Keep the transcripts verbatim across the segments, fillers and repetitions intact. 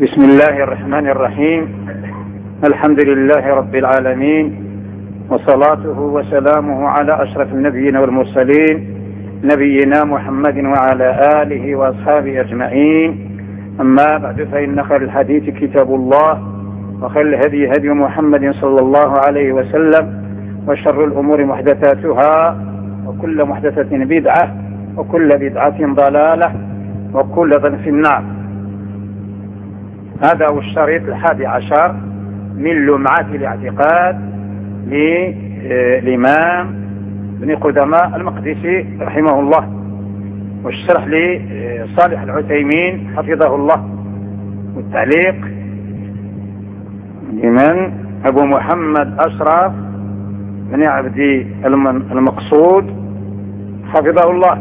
بسم الله الرحمن الرحيم. الحمد لله رب العالمين، وصلاته وسلامه على أشرف النبيين والمرسلين نبينا محمد وعلى آله وأصحابه أجمعين. أما بعد، فإن خير الحديث كتاب الله، وخير الهدي هدي محمد صلى الله عليه وسلم، وشر الأمور محدثاتها، وكل محدثة بدعة، وكل بدعة ضلالة، وكل ضلالة في النار. هذا هو الشريط الحادي عشر من لمعات الاعتقاد للإمام ابن قدامة المقدسي رحمه الله، والشرح لصالح العثيمين حفظه الله، والتعليق لمن أبو محمد أشرف بن عبد المقصود حفظه الله.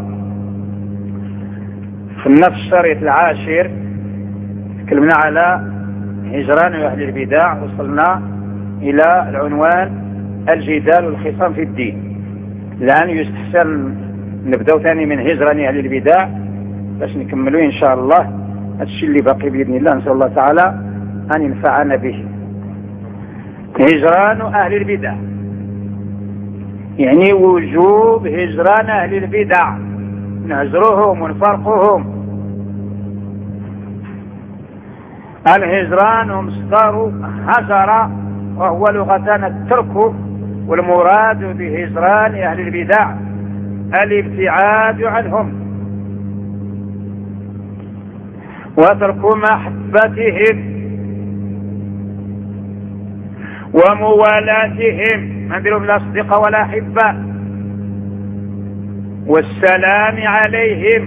في نفس الشريط العاشر تكلمنا على هجران أهل البدع، وصلنا إلى العنوان الجدال والخصام في الدين. الآن يستحسن نبدأ ثاني من هجران أهل البدع باش نكملوا إن شاء الله هذا الشيء اللي باقي بإذن الله. نسأل الله تعالى أن ينفعنا به. هجران أهل البدع يعني وجوب هجران أهل البدع، نهجرهم ونفرقهم. الهجران مصدر هجر، وهو لغة الترك، والمراد بهجران أهل البدع الابتعاد عنهم وترك محبتهم وموالاتهم، ما نديرهم لا أصدقاء ولا أحباء، والسلام عليهم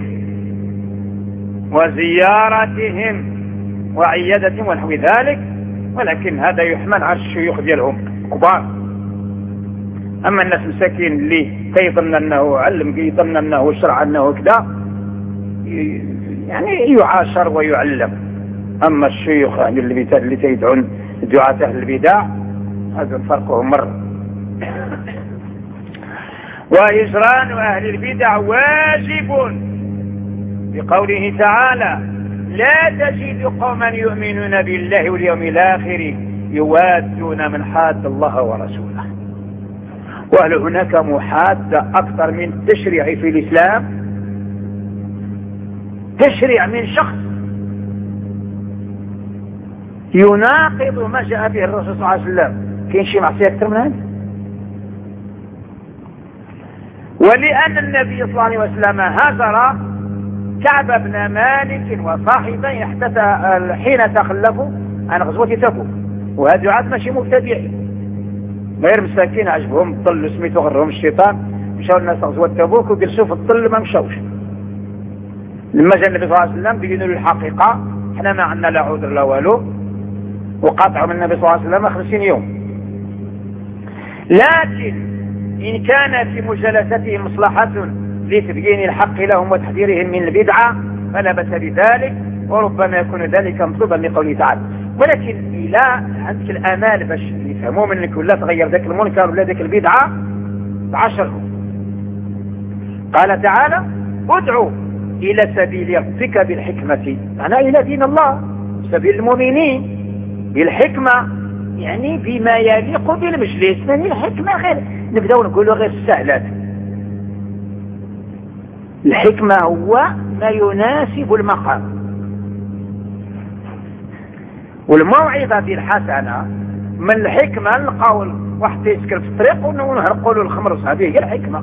وزيارتهم وعيادتهم ونحو ذلك. ولكن هذا يحمل على الشيوخ ديالهم كبار. أما الناس مساكين اللي كيظن أنه علم، كيظن أنه شرع، أنه كذا، يعني يعاشر ويعلم. أما الشيوخ يعني اللي تيدعون دعاة أهل البدع، هذا فرقهم مرة. وهجران أهل البدع واجب بقوله تعالى: لا تجد قوما يؤمنون بالله واليوم الآخر يوادون من حاد الله ورسوله. وهل هناك محادة أكثر من التشريع في الإسلام؟ تشريع من شخص يناقض ما جاء به الرسول صلى الله عليه وسلم، كاين شي معصية أكثر من هذا؟ ولأن النبي صلى الله عليه وسلم هاجر كعب بن مالك وصاحبيه حين تخلفوا عن غزوة تبوك، وهذو عاد ماشي مبتدعين، غير مساكين عجبهم الظل سميتو غرهم الشيطان، مشاو الناس غزوة تبوك وجلسوا في الظل ما مشاوش. لما جاء النبي صلى الله عليه وسلم بينوا له الحقيقة: احنا ما عندنا لا عذر لا والو، وقاطعوا من النبي صلى الله عليه وسلم خمسين يوم. لكن إن كان في مجالستهم مصلحة لتبيين الحق لهم وتحذيرهم من البدعة فلا بأس بذلك، وربما يكون ذلك مطلوبا لقوله تعالى. ولكن إلى عندك الأمال باش يفهموا منك ولا تغير ذاك المنكر ولا ذاك البدعة، فعشره. قال تعالى: ادعوا إلى سبيل ربك بالحكمة، معناه إلى دين الله، سبيل المؤمنين بالحكمة، يعني بما يليق بالمجلس. يعني الحكمة غير نبدأ نقولوا غير السهلات، الحكمة هو ما يناسب المقام. والموعظة الحسنة من الحكمة القول واحد يسكر في الطريق ونهرقوا له الخمر، هذه هي الحكمة.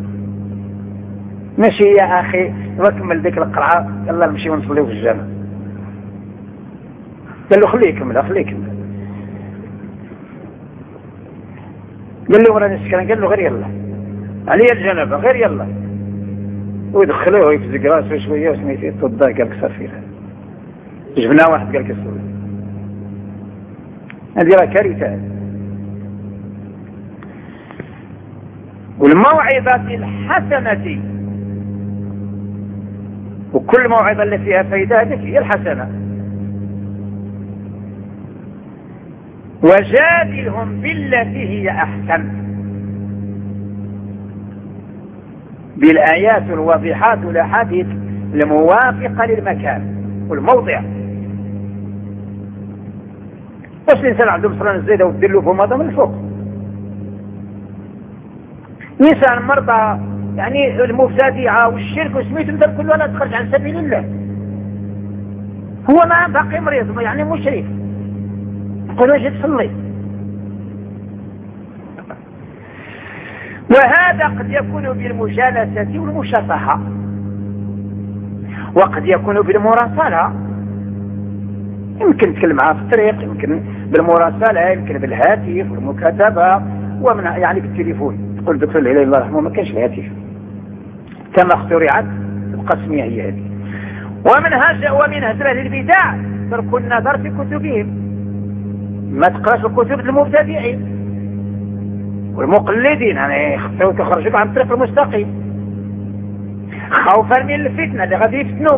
ماشي يا أخي نكمل ذيك القرعة يلا نمشي ونصلي في الجامع، قال له خليه يكمل خليه يكمل، قال له وراني سكران، قال له غير يلا علي الجنابة غير يلا، ويدخلوه يفزق راسه شويه وسميتي توضا، قال لك صافي جبنا واحد قال لك السوري. هذه راه كارثه. والموعظه الحسنه، وكل موعظه اللي فيها فائده هذيك هي الحسنه. وجادلهم بالتي هي احسن، بالآيات الواضحات والأحاديث الموافقة للمكان والموضع. واش الانسان عنده مصران الزايده ودير له فماضه من الفوق؟ انسان مرضى يعني المبتدعه والشرك وسميتهم دار كلها لا تخرج عن سبيل الله. هو ما باقي مريض يعني مشرك يقول اجي تصلي. وهذا قد يكون بالمجالسة والمشافهة، وقد يكون بالمراسلة، يمكن تكلم معاه في الطريق، يمكن بالمراسلة، يمكن بالهاتف والمكاتبة، ومن يعني بالتليفون. تقول دكتور الهلالي الله يرحمه ما كانش الهاتف كما اخترعت القسمية هي هذه. ومنها ومنها أهل البدع ترك النظر في كتبهم، ما تقراش الكتب المبتدعين والمقلدين، يعني يخرجوك عن الطريق المستقيم خوفا من الفتنة اللي غادي يفتنوك،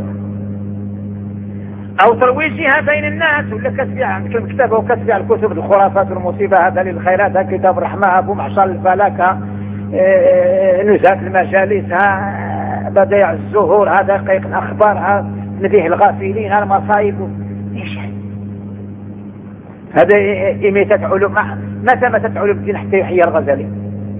او ترويجها بين الناس، ولا كتبيع عندك المكتبة وكتبيع الكتب الخرافات والمصيبة، هذا للخيرات، هذا كتاب رحمة، ابو معشر الفلك، نزهة المجالس، بديع الزهور، هذا دقيق الاخبار، نبيه الغافلين، هذا المصايب. ايش هذا؟ إميتة علوم، متى متى علوم الدين حتى يحيى الغزالي؟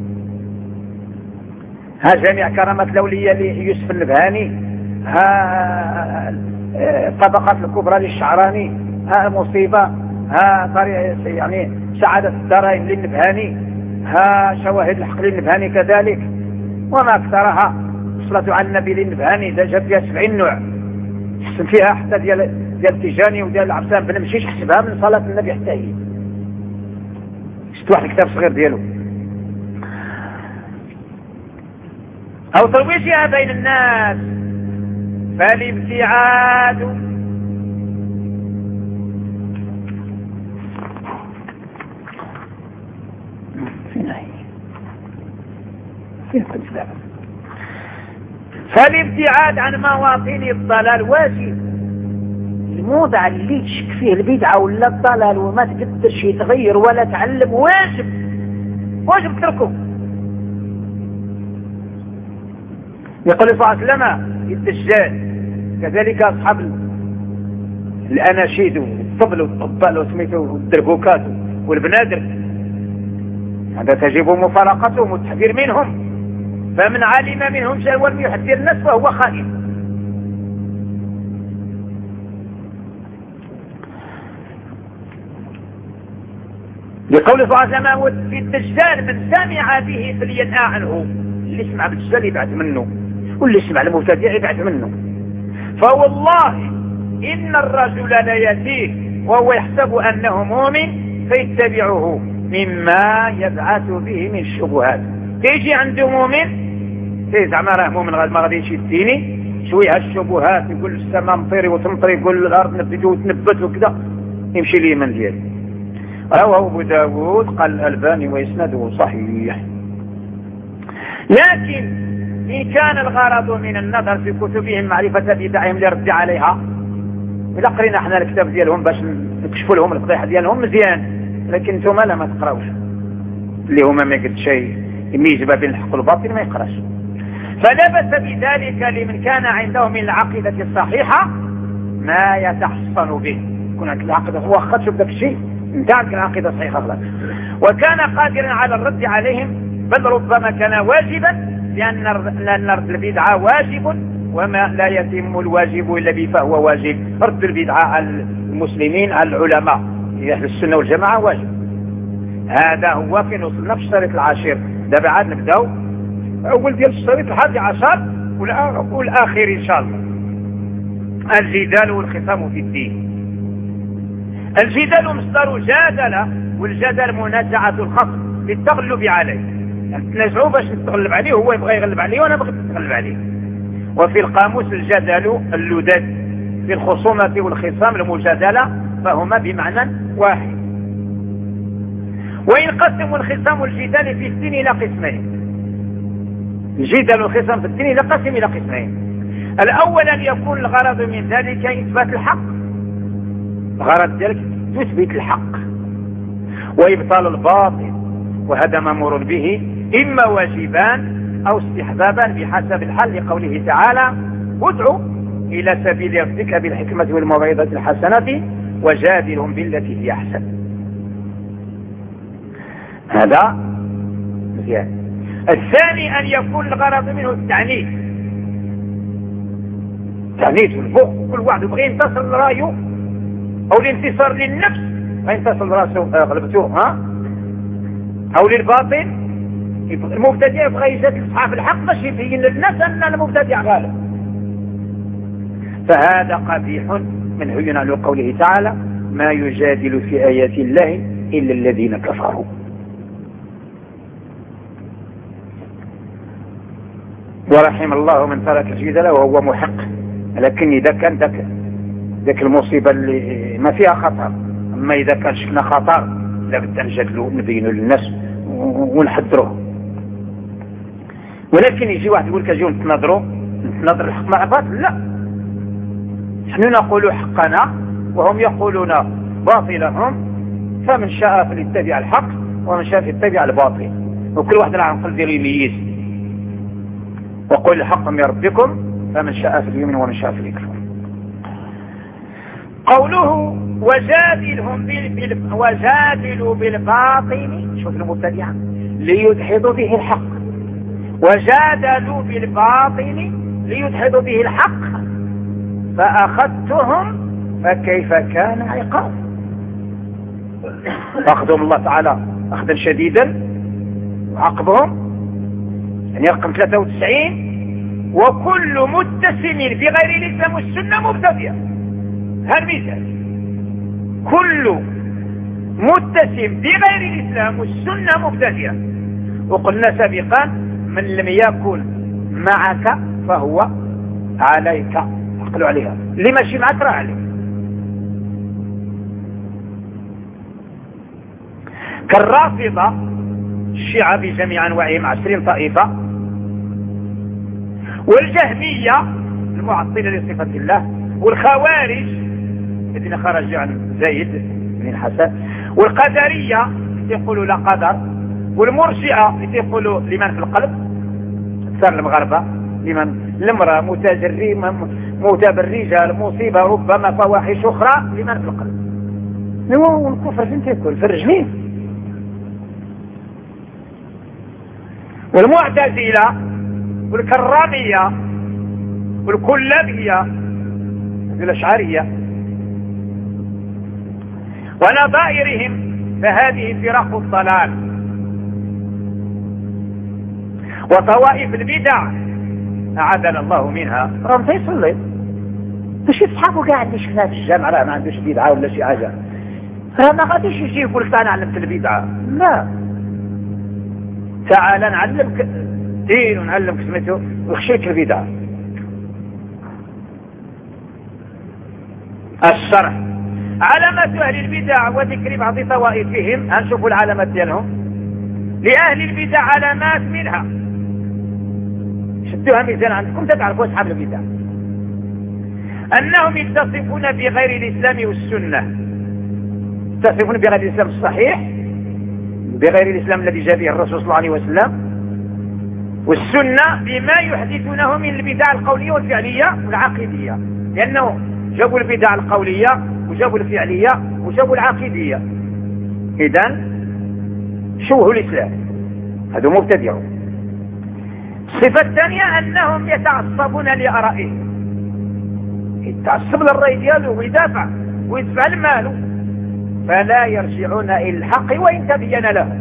ها جميع كرامات الأولياء ليوسف النبهاني، ها الطبقات الكبرى للشعراني، ها المصيبة، ها طريق يعني سعادة الدارين للنبهاني، ها شواهد الحق للنبهاني كذلك، وما أكثرها. الصلاة على النبي للنبهاني ده جاب فيها سبعين نوع، حسن فيها حتى ديال ديال التيجاني وديال العبسان بن مشيش، حسبها من صلاة النبي حتى هي. شفت واحد الكتاب صغير ديالو. او ترويجها بين الناس، فالابتعاد فين هي فين الكتاب؟ فالابتعاد عن مواطن الضلال واجب. الموضع اللي تشك فيه البدعة ولا الضلال وما تقدرش يتغير ولا تعلم، واجب واجب تركه. يقول صلى الله عليه وسلم الدجال كذلك أصحاب الأناشيد والطبل والطبال وسميته والدربوكات والبنادر، هذا تجب مفارقتهم والتحذير منهم، فمن علم منهم شيئا ولم يحذر الناس فهو خائن. لقول صلى الله عليه وسلم في الدجال من سمع به فلينأى عنه، اللي يسمع بالدجال يبعد منه، واللي يسمع المبتدع يبعد منه. فوالله إن الرجل لا يأتيه وهو يحسب أنه مؤمن فيتبعه مما يبعث به من الشبهات. تيجي عنده مؤمن زعما راه مؤمن ما غادي يشديني شويه الشبهات، يقول السماء مطيري وتمطري، يقول الأرض نبت وتنبت وكذا، يمشي اليمن ديالي. رواه أبو داود قال الألباني وإسناده صحيح. لكن إن كان الغرض من النظر في كتبهم معرفة بدعهم لرد عليها، إذا قرينا احنا الكتاب ديالهم باش نكشفوا لهم الفضيحة ديالهم مزيان، لكن انتم لا ما تقراوش، اللي هما ما قلت شيء يميز بين الحق والباطل ما يقراش. فلا بأس بذلك لمن كان عنده من العقيدة الصحيحة ما يتحصن به. يكون عندك العقيدة، هو واخا تشوف داك الشيء انت عندك العقيدة صحيحة خلاص، وكان قادرا على الرد عليهم، بل ربما كان واجبا، لأن رد البدعة واجب، وما لا يتم الواجب إلا به فهو واجب. رد البدعة على المسلمين على العلماء أهل السنة والجماعة واجب. هذا هو في وصلنا في الشريط العاشر. دابا عاد نبداو أول ديال الشريط الحادي عشر والآخر إن شاء الله، الجدال والخصام في الدين. الجدال مصدر جادل، والجدل منازعة الخصم للتغلب عليه، يعني تنازعوا باش نتغلب عليه، هو يبغى يغلب عليه وانا بغيت نتغلب عليه. وفي القاموس الجدل اللداد، في الخصومة والخصام المجادلة، فهما بمعنى واحد. وينقسم الخصام والجدال في الدين إلى قسمين. الجدال والخصام في الدين إلى قسم إلى قسمين. الأول أن يكون الغرض من ذلك إثبات الحق، الغرض ذلك تثبت الحق وإبطال الباطل، وهذا مأمور به إما واجبان أو استحبابا بحسب الحال، لقوله تعالى ادعو إلى سبيل ربك بالحكمة والموعظة الحسنة وجادلهم بالتي هي أحسن. هذا مزيان. الثاني أن يكون الغرض منه التعنيف، التعنيف والبغض. كل واحد يبغي ينتصر لرأيه أو الانتصار للنفس، فينتصر لرأسه غلبته، ها، أو للباطل. المبتدع يبغى يجادل أصحاب الحق باش يبين للناس أن المبتدع غالب، فهذا قبيح منهي عنه قوله تعالى: ما يجادل في آيات الله إلا الذين كفروا. ورحم الله من ترك الجدل وهو محق، لكن إذا كان ذاك ذاك المصيبة اللي ما فيها خطر. أما إذا كان شفنا خطر لابد نجادلوا نبينوا للناس ونحذروه. ولكن يجي واحد يقول لك اجيو نتناظروا نتناظر الحق مع بعض، لا، نحن نقول حقنا وهم يقولون باطلهم، فمن شاء فليتبع الحق ومن شاء فليتبع الباطل، وكل واحد له عقل ديالو يميز. وقل الحق من ربكم فمن شاء فليؤمن ومن شاء فليكفر. قوله وجادلهم بال... وجادلوا بالباطل، شوف المبتدع، ليدحضوا به الحق. وجادلوا بالباطل ليدحضوا به الحق فأخذتهم فكيف كان عقاب. أخذهم الله تعالى أخذا شديدا وعقبهم، يعني رقم ثلاثة وتسعين: وكل متسم بغير الإسلام والسنة مبتدع. هذا المثال، كل متسم بغير الإسلام والسنة مبتدع. وقلنا سابقا: من لم يكن معك فهو عليك، عقلوا عليها، اللي ماشي معك راه عليك. كالرافضة الشيعة بجميع أنواعهم عشرين طائفة، والجهمية المعطلة لصفة الله، والخوارج الذين خرجوا عن زيد بن الحسن، والقدرية يقولوا لا قدر، والمرجئة يقولوا لمن في القلب صار المغاربة، لمن المرأة متجرمة متبرجة المصيبة ربما فواحش أخرى لمن في القلب. نمو الكفر فين تيكون؟ في الرجلين. والمعتزلة والكرامية والكلابية والأشعرية ونظائرهم، فهذه فرق الضلال وطوائف البدع أعاذنا الله منها. راهم تيصلي باش يصحابوا قاعد اللي شفناه في الجامع راه ما عندوش بدعة ولا شي حاجة، راه ما غاديش يجي يقول لك أنا علمت البدعة، لا، تعال نعلمك الدين ونعلمك سميتو وخشيك البدعة. الشرح: علامات أهل البدع وذكر بعض طوائفهم. هنشوفوا العلامات ديالهم. لأهل البدع علامات منها، شدوها ميزان عندكم تعرفوا أصحاب البدع: أنهم يتصفون بغير الإسلام والسنة، يتصفون بغير الإسلام الصحيح، بغير الإسلام الذي جاء به الرسول صلى الله عليه وسلم، والسنة بما يحدثونه من البدع القولية والفعلية والعقيدية، لأنه جابوا البدع القولية وجابوا الفعلية وجابوا العقيدية. إذن شوهوا الإسلام، هذا مبتدعون. الصفة الثانية أنهم يتعصبون لآرائهم، يتعصب للرأي دياله ويدافع ويدفع المال، فلا يرجعون إلى الحق وإن تبين له.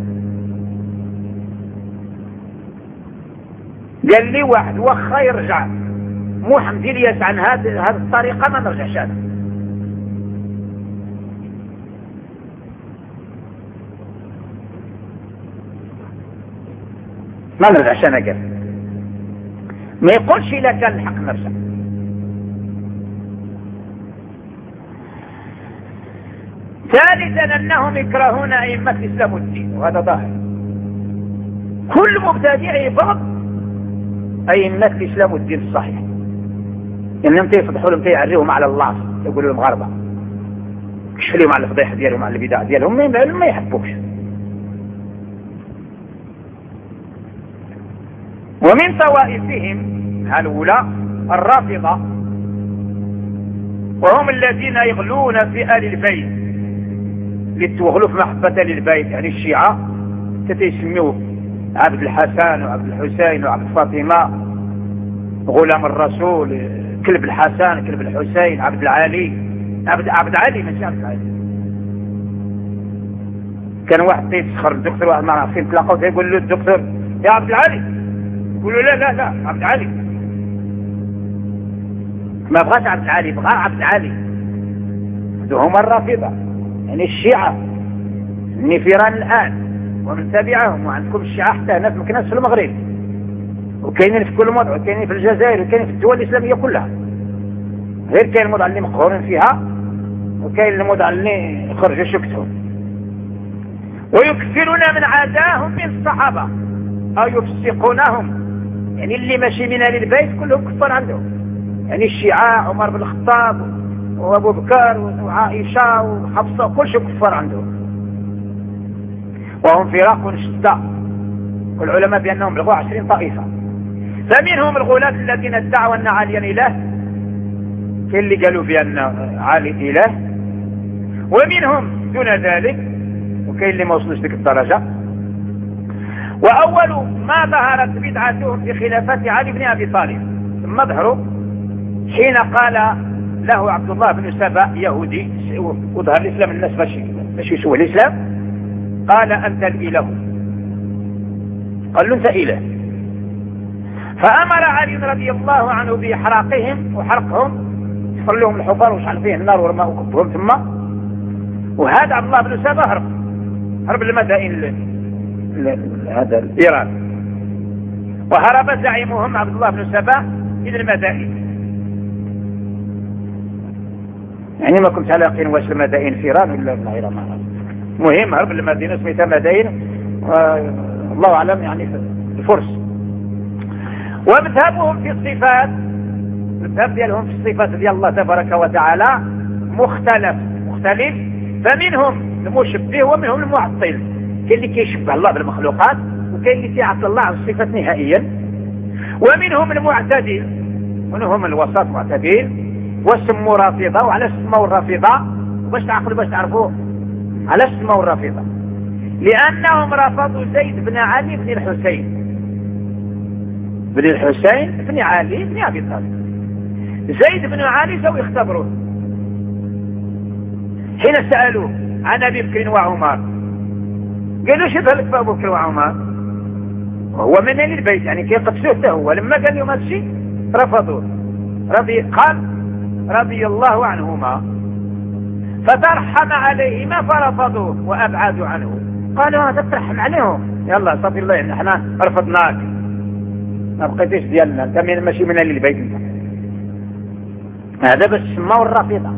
قال لي واحد وخا يرجع مو حمدي ليس عن هذه هذه الطريقة ما نرجعش أنا. ما نرجعش أنا، قال ما يقولش إلا كان الحق نرجع. ثالثا أنهم يكرهون أئمة الإسلام والدين، وهذا ظاهر. كل مبتدع يبغض أئمة الإسلام والدين الصحيح، إنهم تيفضحوا لهم تيعريهم على الله، يقولوا لهم غربة كشف لهم على الفضيحة ديالهم على البدع ديالهم، ما يحبوكش. ومن طوائفهم الأولى الرافضة، وهم الذين يغلون في آل البيت، للتوغلوا في محبة للبيت، يعني الشيعة تتسميو عبد الحسن وعبد الحسين وعبد فاطمة، غلام الرسول، كلب الحسن كلب الحسين، عبد العالي، عبد عبد علي ماشي عبد العالي. كان واحد تيسخر الدكتور، واحد ما عرفين تلاقاو تيقول له الدكتور يا عبد العالي، يقول له لا لا لا عبد العالي، ما بغاش عبد العالي، بغا عبد العالي. هما الرافضة يعني الشيعة النفيران الآن ومن تبعهم، وعندكم الشيعة حتى هنا في مكناس في المغرب، وكاينين في كل موضع، وكاينين في الجزائر، وكاينين في الدول الإسلامية كلها. غير كاين الموضع اللي مقهورين فيها، وكاين الموضع اللي خرجوا شكتهم. ويكثرون من عداهم من الصحابة أو يفسقونهم، يعني اللي ماشي من أهل البيت كلهم كفار عندهم، يعني الشيعة عمر بن الخطاب وأبو بكر وعائشة وحفصة كل شيء كفار عندهم، وهم فراق شتى، والعلماء بأنهم بلغوا عشرين طائفة. فمنهم الغلاة الذين ادعوا أن عليا إله، كاين اللي قالوا بأن علي إله، ومنهم دون ذلك، وكاين اللي ما وصلوش لك الدرجة. وأول ما ظهرت بدعتهم في خلافة علي بن أبي طالب ثم ظهروا حين قال له عبد الله بن سبأ يهودي، وظهر الإسلام الناس باش يسوى الإسلام، قال أنت الإله، قال له أنت إله. فأمر علي رضي الله عنه بإحراقهم وحرقهم، يصفر لهم الحفار وشعل فيه النار والماء وكبهم ثم. وهذا عبد الله بن سبأ هرب هرب المدائن هذا إيران، وهرب زعيمهم عبد الله بن سبأ إلى المدائن. يعني ما كنت على يقين واش المدائن في إيران ولا في إيران، مهم هرب المدينة سميتها مدائن، الله أعلم يعني في الفرس. ومذهبهم في الصفات، المذهب ديالهم في الصفات ديال الله تبارك وتعالى مختلف مختلف فمنهم المشبه ومنهم المعطل. كاين اللي كيشبه الله بالمخلوقات، وكاين اللي كيعطل الله عن الصفات نهائيا. ومنهم المعتدل، ومنهم الوسط معتدل، وسموا رافضة. وعلاش سموا الرافضة؟ باش تعقلوا باش تعرفوا علاش سموا الرافضة، لأنهم رفضوا زيد بن علي بن الحسين بن الحسين بن علي بن أبي طالب. زيد بن علي جاءوا يختبروه حين سألوه عن أبي بكر وعمر، قالوا شو ذلك أبو بكر وعمر وهو من أهل البيت، يعني كيقدسوه حتى هو. لما قال لهم هذا الشيء رفضوه، رضي قال رضي الله عنهما، فترحم عليهما فرفضوه وأبعدوا عنه. قالوا هذا ترحم عليهم، يلا صافي الله يعني احنا رفضناك، ما بقيتش ديالنا، انت ماشي من اهل البيت انت. هذا بس سموا الرافضة.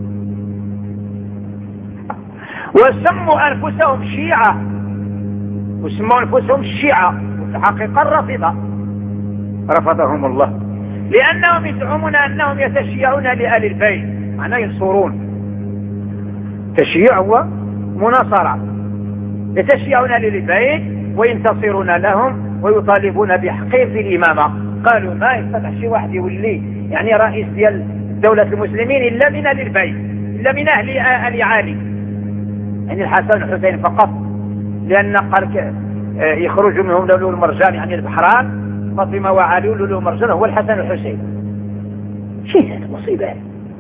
وسموا انفسهم شيعة، وسموا انفسهم الشيعة، وفي الحقيقة الرافضة رفضهم الله، لأنهم يزعمون أنهم يتشيعون لآل البيت، معناه ينصرون. تشييع هو مناصرة، يتشيعون لآل البيت وينتصرون لهم ويطالبون بحقيق الإمامة. قالوا ما يفتح شي واحد يولي يعني رئيس ديال دولة المسلمين إلا من آل البيت، إلا من أهل آل علي، يعني الحسن والحسين فقط، لأن قال يخرج منهم لؤلؤ المرجان يعني البحران، فاطمة وعلي ولؤلؤ المرجان هو الحسن والحسين. شيء هذا مصيبة.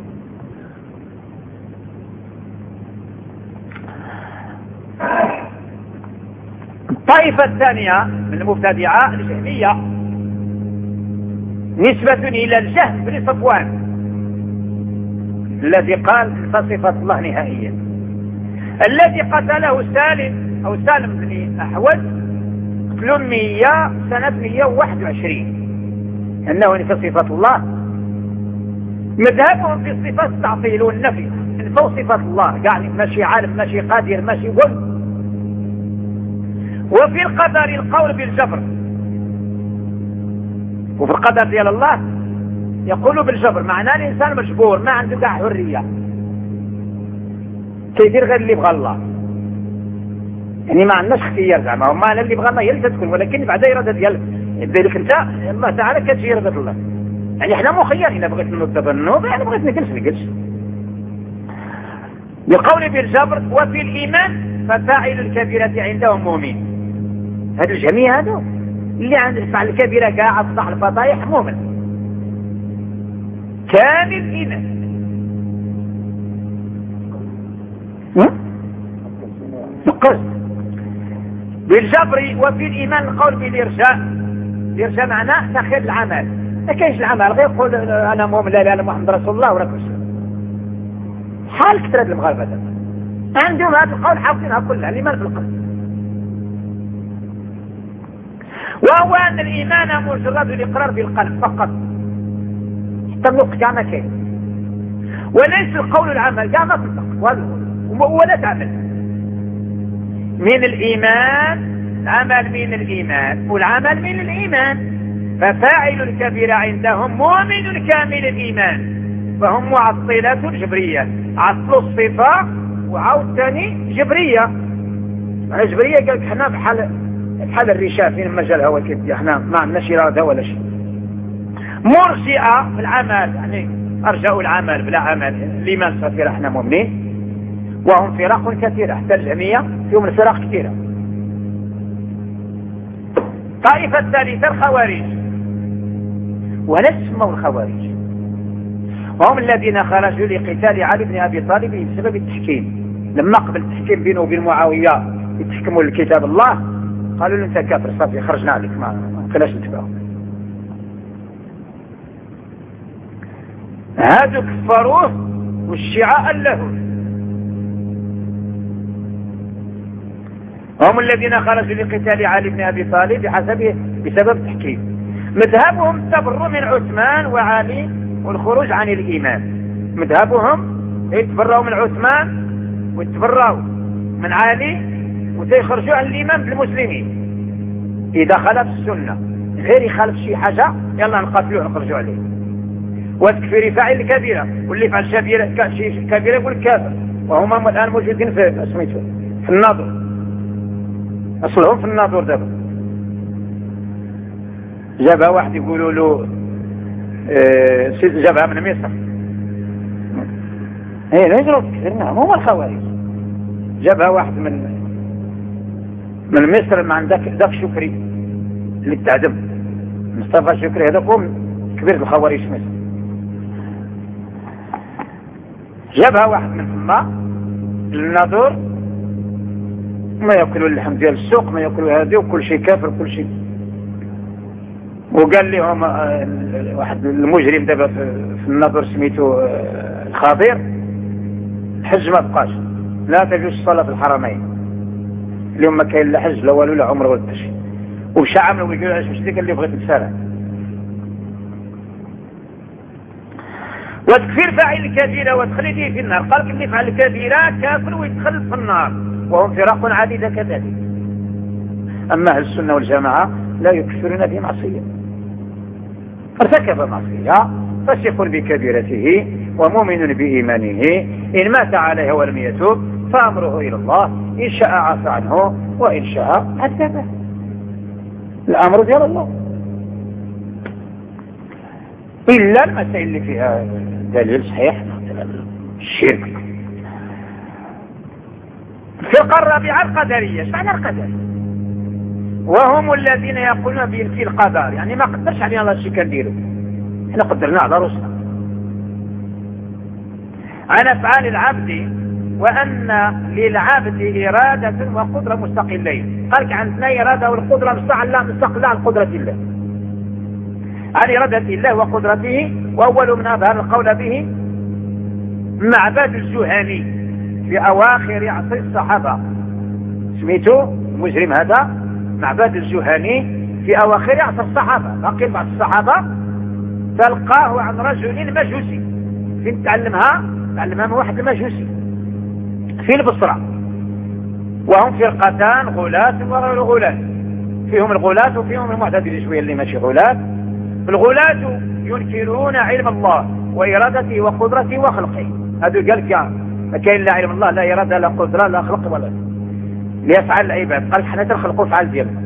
الطائفة الثانية من المبتدعة الجهمية، نسبة إلى الجهم بن صفوان الذي قال صفة الله نهائيا، الذي قتله سالم أو سالم بن أحوز قتلوا مية سنة مية وواحد وعشرين، أنه نفى صفة الله. مذهبهم في الصفات التعطيل والنفي، نفوا صفة الله يعني ماشي عالم ماشي قادر ماشي قل. وفي القدر القول بالجبر، وفي القدر ديال الله يقولوا بالجبر، معناه الإنسان مجبور ما عنده كاع حرية، كيدير غير اللي بغى الله، يعني ما عندناش اختيار زعما، هما اللي بغى الله هي اللي تكون، ولكن بعد إرادة ديال ذلك انت الله تعالى كتجي إرادة الله. يعني احنا مخيرين، إذا بغيت نوضب النوض يعني بغيت نجلس نجلس. بقول بالجبر. وفي الإيمان ففاعل الكبيرة عندهم مؤمن، هذا الجميع هذا اللي عند الفعل الكبيرة كاع أصبح الفضايح مؤمن كامل الإيمان. القصد بالجبر وفي الإيمان القول بالإرجاء. الإرجاء معناه تأخير العمل، ما كاينش العمل غير يقول أنا مؤمن لا إله إلا محمد رسول الله وراك حال كثرة المغاربة هذا عندهم هذا القول حافظينها كلها الإيمان في القلب، وهو أن الإيمان مجرد الإقرار بالقلب فقط حتى النطق كاع ما كاين، وليس القول العمل كاع ما تنطق ولا تعمل. من الإيمان العمل من الإيمان والعمل من الإيمان، ففاعل الكبيرة عندهم مؤمن كامل الإيمان، فهم معطلة جبرية، عطلوا الصفة وعاود ثاني جبرية. الجبرية قالك احنا بحال بحال الريشة فين مجال هوا كيف احنا ما عندناش إرادة ولا شيء. مرجئة في العمل يعني أرجعوا العمل بلا عمل الإيمان صفير احنا مؤمنين، وهم فرق كثيرة حتى الجميع فيهم الفرق كثيرة. طائفة الثالثة الخوارج، ولا تسموا الخوارج، وهم الذين خرجوا لقتال علي بن أبي طالب بسبب التحكيم. لما قبل التحكيم بينه وبين معاوية يتحكموا لكتاب الله قالوا له انت كافر صافي خرجنا عليك ما كناش نتبعه. هادو كفروه والشيعة ألهوا. هم الذين خرجوا لقتال علي بن أبي طالب بحسب بسبب تحكيم. مذهبهم التبرؤ من عثمان وعلي والخروج عن الإيمان. مذهبهم يتبرؤوا من عثمان ويتبرؤوا من علي ويخرجوا عن الإيمان بالمسلمين إذا خالف السنة، غير يخالف شي حاجة يلا نقاتلوه ونخرجوا عليه. وتكفير فاعل الكبيرة واللي يفعل شبيرة شي كبيرة يقول كافر، وهم الآن موجودين في اسميتو في الناظر، أصلهم في الناظر دابا. جابها واحد يقولوا له اه جابها من مصر، ايه لا يجروا كثير نعم هما الخوارج. جابها واحد من من مصر ما عندك ذاك شكري اللي تعدم مصطفى شكري، هذاك هو كبير الخوارج في مصر. جابها واحد من ثم للناظور ما ياكلوا اللحم ديال السوق ما ياكلوا هذه وكل شيء كافر كل شيء. وقال لهم واحد المجرم دابا في الناظور سميتو الخضير الحج ما بقاش، لا تجوز الصلاة في الحرمين اليوم ما كاين لا حج لا والو لا عمره ولا شيء. ومشى عملوا ويقولوا علاش مشتي قال لي بغيت نتسارع. وتكفير فاعل الكبيرة وتخليده في النار، قال اللي يفعل الكبيرة كافر ويدخل في النار، وهم فرق عديدة كذلك. أما أهل السنة والجماعة لا يكفرون بمعصية، ارتكب معصية فسق بكبيرته ومؤمن بإيمانه، إن مات عليها ولم يتوب فأمره إلى الله، إن شاء عفى عنه وإن شاء عذبه. الأمر ديال الله، إلا المسائل اللي فيها دليل صحيح مثلا الشرك. الفرقة الرابعة القدرية. ايش معنى القدر؟ وهم الذين يقولون بينفي القدر، يعني ما قدرش علينا الله شي كنديرو، احنا قدرنا على رسلنا عن افعال العبد، وان للعبد إرادة وقدرة مستقلين. قالك عندنا إرادة والقدرة مستقلة مستقلة عن قدرة الله، عن إرادة الله وقدرته. وأول من أظهر القول به معبد الجهني في أواخر عصر الصحابة، سميته المجرم هذا معبد الجهني في أواخر عصر الصحابة. باقي بعض الصحابة تلقاه عن رجل مجوسي، فين تعلمها؟ تعلمها من واحد المجوسي في البصرة. وهم فرقتان غلاة وغير غلاة، فيهم الغلاة وفيهم المعتدلين شوية اللي ماشي غلاة. الغلاة ينكرون علم الله وإرادته وقدرته وخلقه، هذا قال ما كاين لا علم الله لا إرادة لا قدرة لا خلق ولا ليفعل العباد، قال حنا تنخلقوا فعل ديالنا.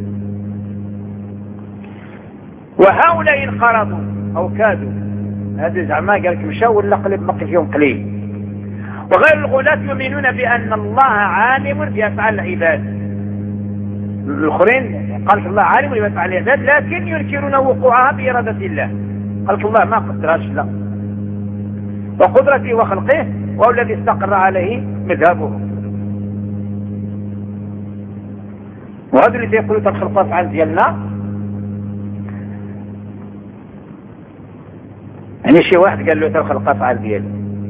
وهؤلاء انقرضوا أو كادوا، هذا زعما قالك مشاو ولا قلب بقي فيهم قليل. وغير الغلاة يؤمنون بأن الله عالم بأفعال العباد، الآخرين قال لك الله عالم لما يفعل العباد لكن ينكرون وقوعها بإرادة الله. قال لك الله ما قدرهاش لا وقدرته وخلقه وهو الذي استقر عليه مذهبه. وهذا اللي يقولوا تنخلق أفعال ديالنا يعني شي واحد قال له تنخلق أفعال ديالي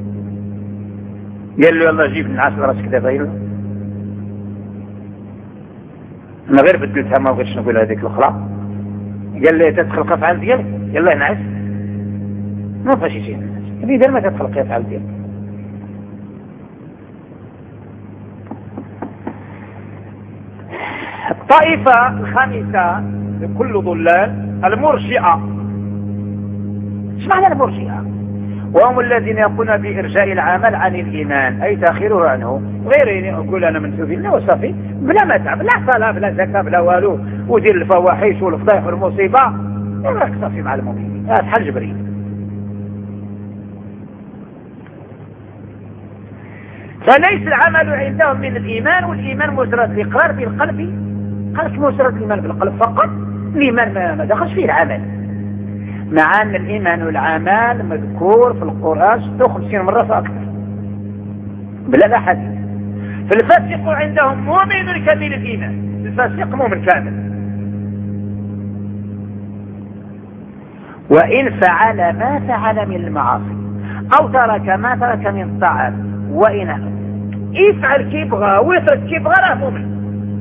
قال له يلا جيب النعاس لراسك دابا يلا انا غير بدلتها ما بغيتش نقول هذيك الاخرى قال لي تتخلق افعال ديالك يلا نعس ما فاش شي يعني دير ما تتخلق افعال ديالك. الطائفة الخامسة لكل ضلال المرجئة. ايش معنى المرجئة؟ وهم الذين يقولون بإرجاء العمل عن الإيمان أي تأخيره عنه غير يقول أنا من سوف الله وصافي بلا متعب لا صلاة بلا زكاة بلا والو ودير الفواحش والفضائح والمصيبة راك صافي مع المؤمنين هذا حل جبريل. فليس العمل عندهم من الإيمان والإيمان مجرد الإقرار بالقلب. قالك مجرد الإيمان بالقلب فقط الإيمان ما دخلش فيه العمل مع أن الإيمان والعمل مذكور في القرآن ستة وخمسين مرة فأكثر بلا لا حديث. فالفاسق عندهم مؤمن كامل الإيمان الفاسق مؤمن كامل وإن فعل ما فعل من المعاصي أو ترك ما ترك من الطاعات وإن يفعل كيف بغى ويترك كيف بغى راه مؤمن.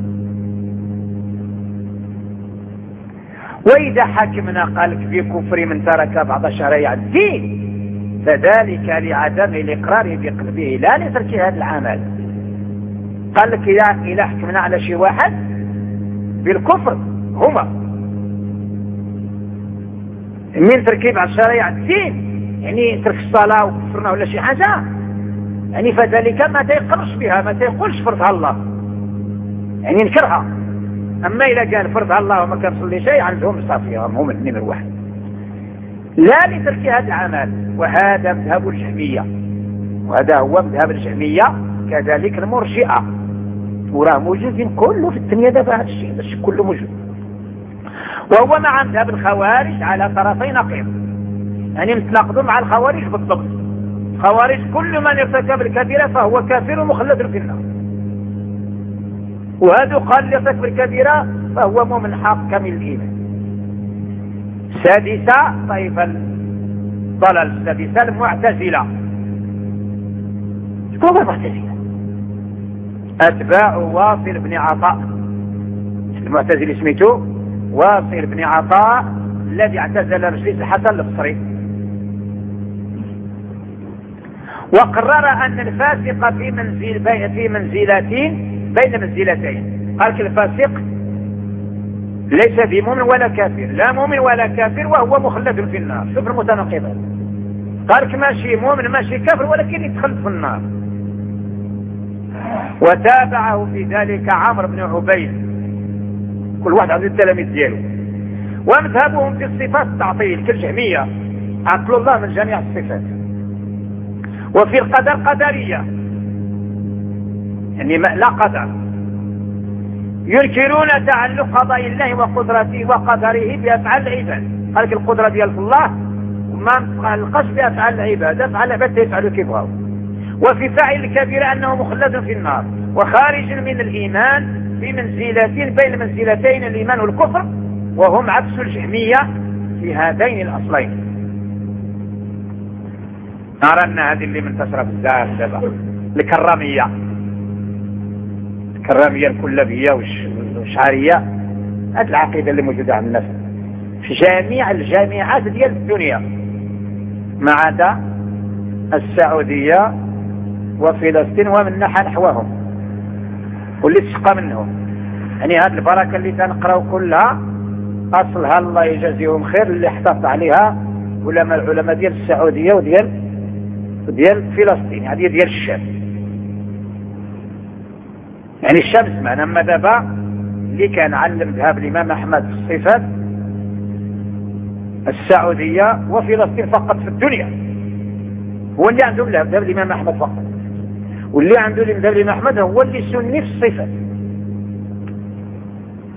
وإذا حكمنا قالك في كفر من ترك بعض شرائع الدين فذلك لعدم الإقرار بقلبه لا لترك هذا العمل. قال لك إذا حكمنا على شي واحد بالكفر هما من تركيب على شرائع الدين يعني ترك الصلاة وكفرنا ولا شي حاجة يعني فذلك ما تيقرش بها ما تيقولش فرضها الله يعني ينكرها. أما إذا قال فرضها الله وما كان صلي شيء عندهم صافي هم الاثنين الواحد لا لترك هذا العمل. وهذا مذهب الجهمية وهذا هو مذهب الجهمية كذلك المرجئة وراه موجود كله في الدنيا دابا هذا الشيء هذا الشيء كله موجود. وهو مع مذهب الخوارج على طرفي نقيض يعني متناقض مع الخوارج بالضبط. خوارج كل من ارتكب الكبيرة فهو كافر مخلد في النار وهذا قال ليرتكب الكبيرة فهو مؤمن حق كامل الإيمان. سادسة طيب الضلال السادسة المعتزلة. شكون المعتزلة؟ أتباع واصل بن عطاء. المعتزلي سميته واصل بن عطاء الذي اعتزل مجلس الحسن البصري وقرر أن الفاسق في منزل في منزلتين بين منزلتين. قال الفاسق ليس بمؤمن ولا كافر لا مؤمن ولا كافر وهو مخلد في النار. شوف المتناقضات. قال ماشي مؤمن ماشي كافر ولكن يدخل في النار. وتابعه في ذلك عمرو بن عبيد كل واحد عنده التلاميذ دياله. ومذهبهم في الصفات التعطيل كالجهمية عطلوا الله من جميع الصفات. وفي القدر قدرية يعني لا قدر ينكرون تعلق قضاء الله وقدرته وقدره بأفعال العباد. قال لك القدرة ديال الله وما متعلقش بأفعال العباد أفعال العباد يفعلوا كيف بغاو. وفي فاعل الكبيرة أنه مخلد في النار وخارج من الإيمان في منزلتين بين منزلتين الإيمان والكفر وهم عكس الجهمية في هذين الأصلين. نرى أن هذه اللي منتشرة بزاف دابا الكرامية الكرامية الكلابية والشعرية هذه العقيدة اللي موجودة عند الناس في جميع الجامعات ديال الدنيا ما عدا السعودية وفلسطين ومن نحى نحوهم واللي تشقى منهم. يعني هذه البركة اللي تنقراو كلها أصلها الله يجازيهم خير اللي احتفظ عليها علماء العلماء ديال السعودية وديال ديال فلسطين يعني ديال الشام. يعني الشام سمعنا أما دابا اللي كان علم ذهاب الإمام أحمد في الصفات السعودية وفلسطين فقط في الدنيا هو اللي عنده ذهاب الإمام أحمد فقط واللي عنده ذهاب الإمام أحمد هو اللي سني في الصفات.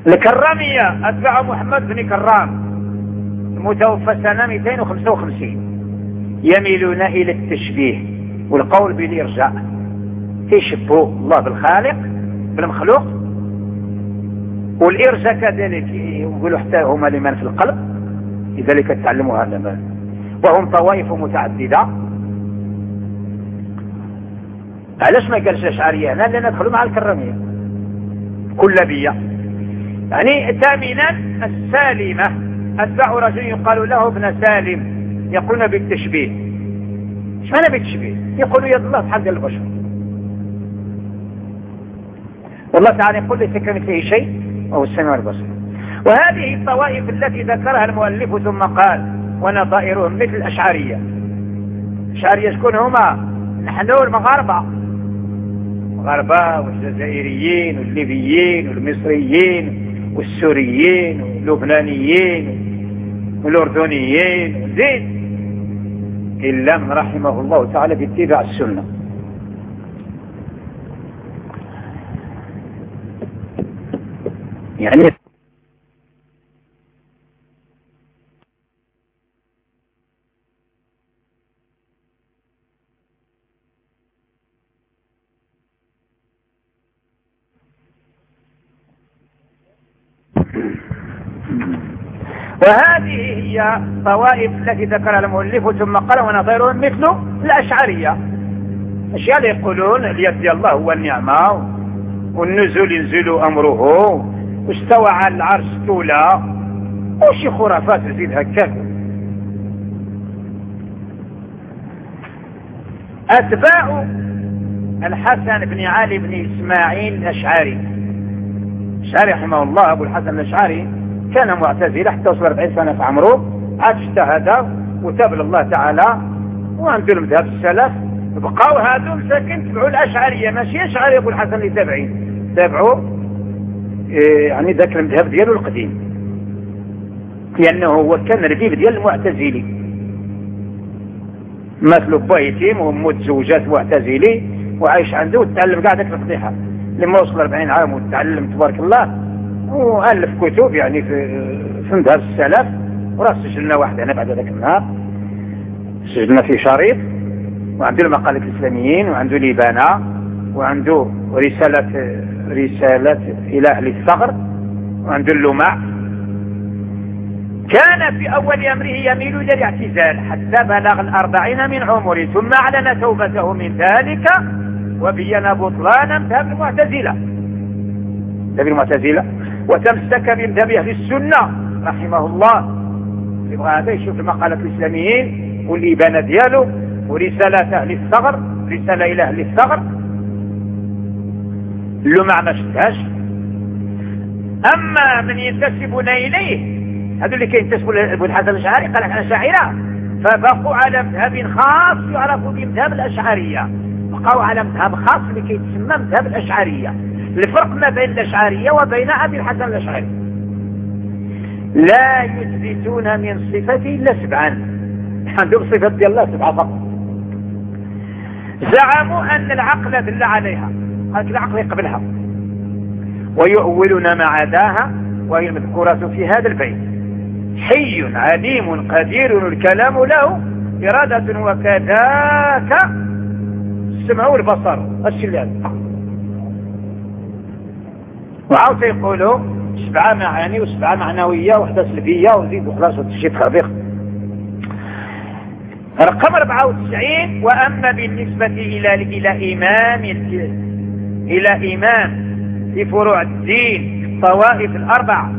الكرامية أتباع محمد بن كرام المتوفى سنة مئتين وخمسة وخمسين يميلون إلى التشبيه والقول بالإرجاء، يشبهوا الله بالخالق بالمخلوق، والإرجاء كذلك يقولوا حتى هما لمن في القلب، لذلك تعلموا هذا ما. وهم طوائف متعددة. علاش ما قالش الأشعرية هنا؟ لأن ندخلوا مع الكرامية كلابية. يعني ثامنا السالمة أتباع رجل يقال له ابن سالم، يقولون بالتشبيه. ايش معنى بالتشبيه؟ يقولوا يد الله بحال ديال البشر، والله تعالى يقول ليس كمثله شيء وهو السميع البصير. وهذه الطوائف التي ذكرها المؤلف ثم قال ونظائرهم مثل الأشعرية. الأشعرية شكون هما؟ نحن المغاربة، المغاربة والجزائريين والليبيين والمصريين والسوريين واللبنانيين والأردنيين زين، إلا من رحمه الله تعالى باتباع السنة. يعني وهذه هي الطوائف التي ذكرها المؤلف ثم قال ونظيرهم مثل الأشعرية. أشياء اللي يقولون اليد الله هو النعمة، والنزول ينزل أمره، واستوى على العرش استولى، وشي خرافات تزيد هكاك. أتباع الحسن بن علي بن إسماعيل الأشعري، الأشعري رحمه الله أبو الحسن الأشعري كان معتزلة حتى وصل أربعين سنة في عمره، عاد اجتهد وتاب لله تعالى وعنده المذهب السلف. بقاو هادو مساكن تبعوا الأشعرية، ماشي أشعري أبو الحسن اللي تابعين، تابعوا إيه يعني ذاك المذهب ديالو القديم، لأنه هو كان ربيب ديال المعتزلي، مثل با يتيم وامه تزوجات معتزلي وعايش عنده وتعلم قاعد ذاك الفضيحة. لما وصل أربعين عام وتعلم تبارك الله وألف كتب يعني في في مذهب السلف، وراه سجلنا واحد هنا بعد ذاك النهار، سجلنا في شريط، وعنده المقالات الإسلاميين، وعنده ليبانا، وعنده رسالة رسالة إلى أهل الثغر، وعنده اللمع. كان في أول أمره يميل إلى الاعتزال حتى بلغ الأربعين من عمره، ثم أعلن توبته من ذلك وبين بطلان مذهب المعتزلة مذهب المعتزلة وتمسك بمذهب أهل السنة رحمه الله. يبغى هذا يشوف المقالات الإسلاميين والإبانة دياله ورسالة أهل الثغر، رسالة إلى أهل الثغر، اللمع ما شفتهاش. أما من ينتسبون إليه هذا اللي كينتسبوا أبو الحسن الأشعري قال احنا شاعرة، فبقوا على مذهب خاص يعرفوا بمذهب الأشعرية، بقوا على مذهب خاص اللي كيتسمى مذهب الأشعرية. الفرق ما بين الأشعرية وبين أبي الحسن الأشعري لا يثبتون من صفته إلا سبعا، عندهم صفة ديال الله سبعة فقط. زعموا أن العقل دل عليها، قالت العقل يقبلها، ويؤولون ما عداها وهي المذكورة في هذا البيت: حي عليم قدير الكلام له إرادة وكذاك السمع والبصر. الشيء اللي هذا وعاود يقولوا سبعة معاني وسبعة معنوية وحدة سلبية وزيد وخلاص وتشي تخربيق. رقم أربعة وتسعين: وأما بالنسبة إلى إلى إمام إلى إمام في فروع الدين الطوائف الأربع،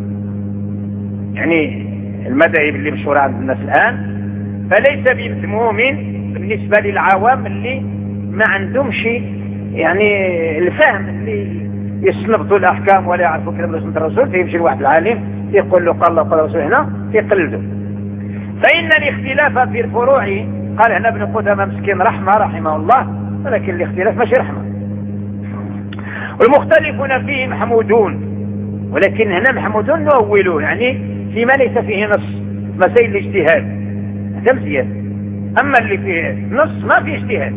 يعني المذاهب اللي مشهورة عند الناس الآن، فليس بمذموم بالنسبة للعوام اللي ما عندهمش يعني الفهم اللي يستنبطوا الأحكام ولا يعرفوا كلام رسول الرسول، فيمشي لواحد العالم يقول له قال الله قال رسول هنا يقلده. فإن الاختلاف في الفروع، قال هنا ابن قدامة مسكين رحمة رحمه الله، ولكن الاختلاف ماشي رحمة، والمختلفون فيه محمودون، ولكن هنا محمودون نؤولون، يعني فيما ليس فيه نص، مسائل الاجتهاد هذا مزيان. أما اللي فيه نص ما فيه اجتهاد،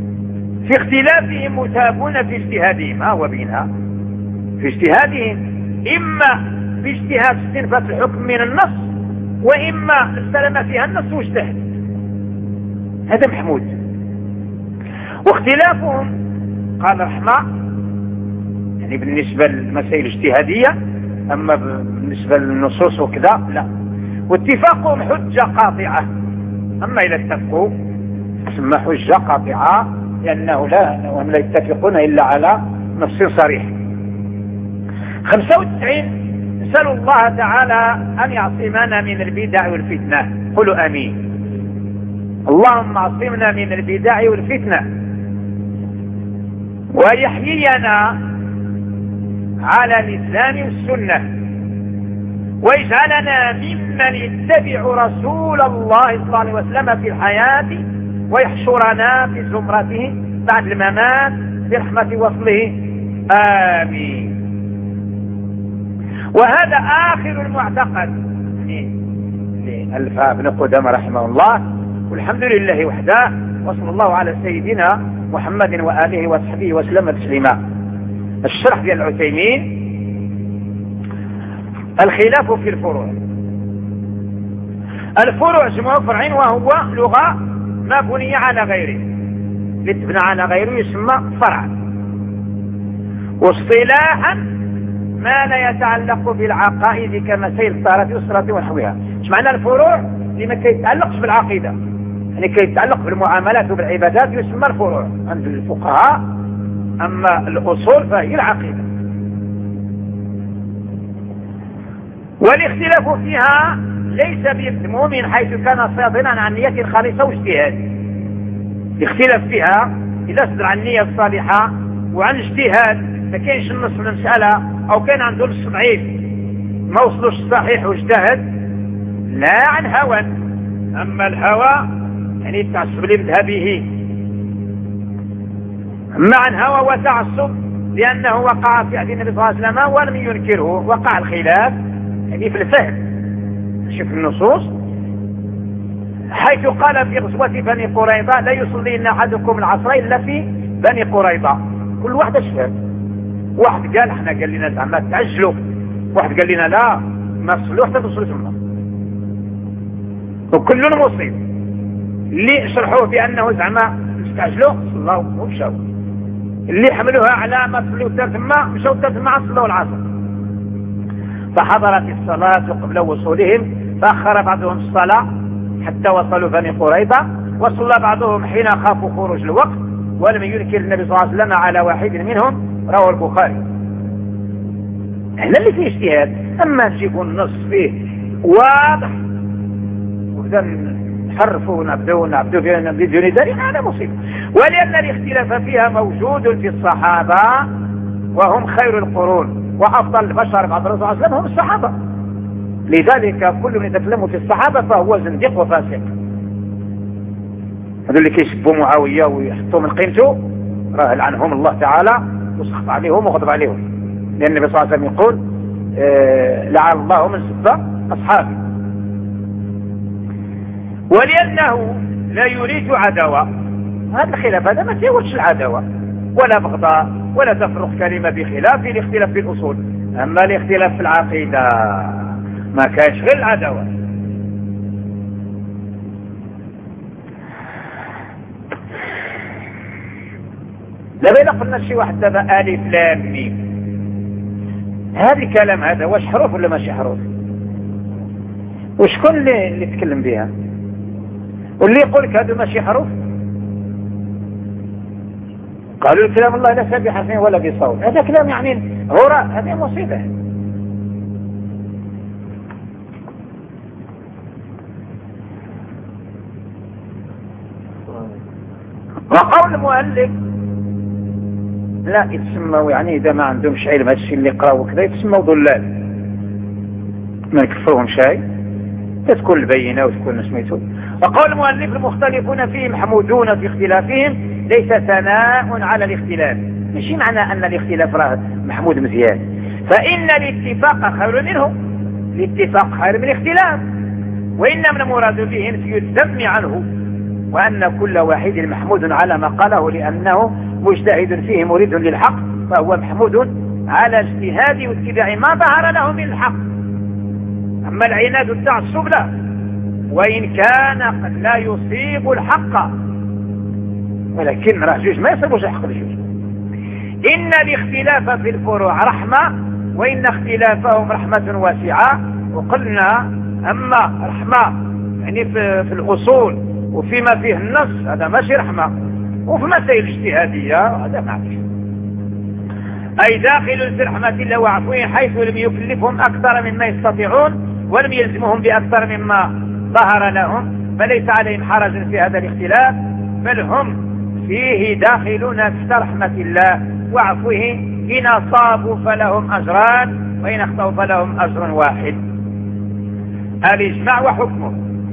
في اختلافهم متابون في اجتهادهم، ها هو بينها في اجتهادهم إما باجتهاد استنفاذ الحكم من النص، وإما استلم فيها النص واجتهد، هذا محمود. واختلافهم قال رحمة يعني بالنسبة للمسائل الاجتهادية، أما بالنسبة للنصوص وكذا لا. واتفاقهم حجة قاطعة، أما إذا اتفقوا تسمى حجة قاطعة، لأنه لا وهم لا يتفقون إلا على نص صريح. خمسة وتسعين نسأل الله تعالى أن يعصمنا من البدع والفتنة، قولوا آمين. اللهم عصمنا من البدع والفتنة، ويحيينا على الإسلام والسنة، ويجعلنا ممن يتبع رسول الله صلى الله عليه وسلم في الحياة، ويحشرنا في زمرته بعد الممات برحمة وصله آمين. وهذا آخر المعتقد لألفا بن قدامة رحمه الله، والحمد لله وحده، وصلى الله على سيدنا محمد وآله وصحبه وسلم تسليما. الشرح ديال العثيمين، الخلاف في الفروع. الفروع جمع فرع، وهو لغة ما بني على غيره، اللي تبنى على غيره يسمى فرع. واصطلاحا ما لا يتعلق بالعقائد كمسائل الطهارة والصلاة ونحوها. ايش معنى الفروع؟ اللي ما كيتعلقش بالعقيدة، يعني كيتعلق بالمعاملات وبالعبادات يسمى الفروع عند الفقهاء، اما الاصول فهي العقيدة. والاختلاف فيها ليس بمذموم حيث كان صادرا عن نية خالصة واجتهاد. الاختلاف فيها اذا صدر عن نية صالحة وعن اجتهاد، ما كاينش النص في المسألة، او كان عنده نص ضعيف ما وصلوش الصحيح واجتهد، لا عن هوى. اما الهوى يعني التعصب لمذهبه، اما عن هوى وتعصب لانه وقع في عهد النبي صلى الله عليه وسلم ولم ينكره، وقع الخلاف يعني في الفهم شوف النصوص، حيث قال في غزوة بني قريظة لا يصلين احدكم العصر الا في بني قريظة. كل واحد اشفى، واحد قال احنا قال لنا زعما تعجلوا، واحد قال لنا لا ما تصلوا حتى توصلوا ثم، وكل مصيب. اللي شرحوه بانه زعما استعجلوا صلوا ومشاو، اللي حملوها على ما تصلوا حتى ثم مشاو حتى ثم صلوا العصر. فحضرت الصلاة قبل وصولهم، فأخر بعضهم الصلاة حتى وصلوا بني قريظة، وصلى بعضهم حين خافوا خروج الوقت، ولم ينكر النبي صلى الله عليه وسلم على واحد منهم، رواه البخاري. هنا اللي فيه اجتهاد، اما نجيبوا النص فيه واضح وبدا نحرفوا ونعبدوا ونعبدوا بدون ذلك هذا مصيبه. ولان الاختلاف فيها موجود في الصحابه، وهم خير القرون وافضل البشر بعد الرسول صلى الله عليه وسلم هم الصحابه، لذلك كل من يتكلم في الصحابه فهو زنديق وفاسق. هذول اللي كيسبوا معاويه ويحطوا من قيمته راه لعنهم الله تعالى وسخط عليهم وغضب عليهم، لأن النبي صلى الله عليه وسلم يقول آه لعن الله من سب أصحابه. ولأنه لا يريد عداوة، هذا الخلاف هذا ما تيوجش العداوة ولا بغضاء ولا تفرق كلمة بخلاف الاختلاف في الأصول. أما الاختلاف في العقيدة ما كانش غير العداوة. دابا إذا قلنا شي واحد دابا ألف لام ميم، هذه كلام هذا واش حروف ولا ماشي حروف؟ وشكون اللي اللي يتكلم بها؟ واللي يقول لك هذا ماشي حروف؟ قالوا كلام الله لا سبح فيه ولا بصوت، هذا كلام يعني هراء، هذه مصيبة. وقول المؤلف لا يتسموا يعني إذا ما عندهمش علم هذا الشيء اللي يقراوا كذا يتسموا ضلال، ما يكفرهم شيء، تكون البينة وتكون سميتو. وقول المؤلف المختلفون فيه محمودون في اختلافهم ليس ثناء على الاختلاف، ماشي معنى أن الاختلاف راه محمود مزيان، فإن الاتفاق خير منه، الاتفاق خير من الاختلاف، وإنما المراد به نفي الذم عنه، وأن كل واحد محمود على ما قاله لأنه مجتهد فيه مريد للحق فهو محمود على اجتهاد واتباع ما ظهر له من الحق. أما العناد والتعصب لا، وإن كان قد لا يصيب الحق، ولكن راه جوج ما يصيبوش الحق الجوج. إن الاختلاف في الفروع رحمة، وإن اختلافهم رحمة واسعة. وقلنا أما رحمة يعني في, في الأصول وفيما فيه النص هذا ماشي رحمة، وفي مسائل اجتهادية هذا ما فيه. أي داخل في رحمة الله وعفوه حيث لم يكلفهم أكثر مما يستطيعون ولم يلزمهم بأكثر مما ظهر لهم، فليس عليهم حرج في هذا الاختلاف، بل هم فيه داخلون تحت رحمة الله وعفوه. إن أصابوا فلهم أجران وإن أخطأوا فلهم أجر واحد. الإجماع وحكمه.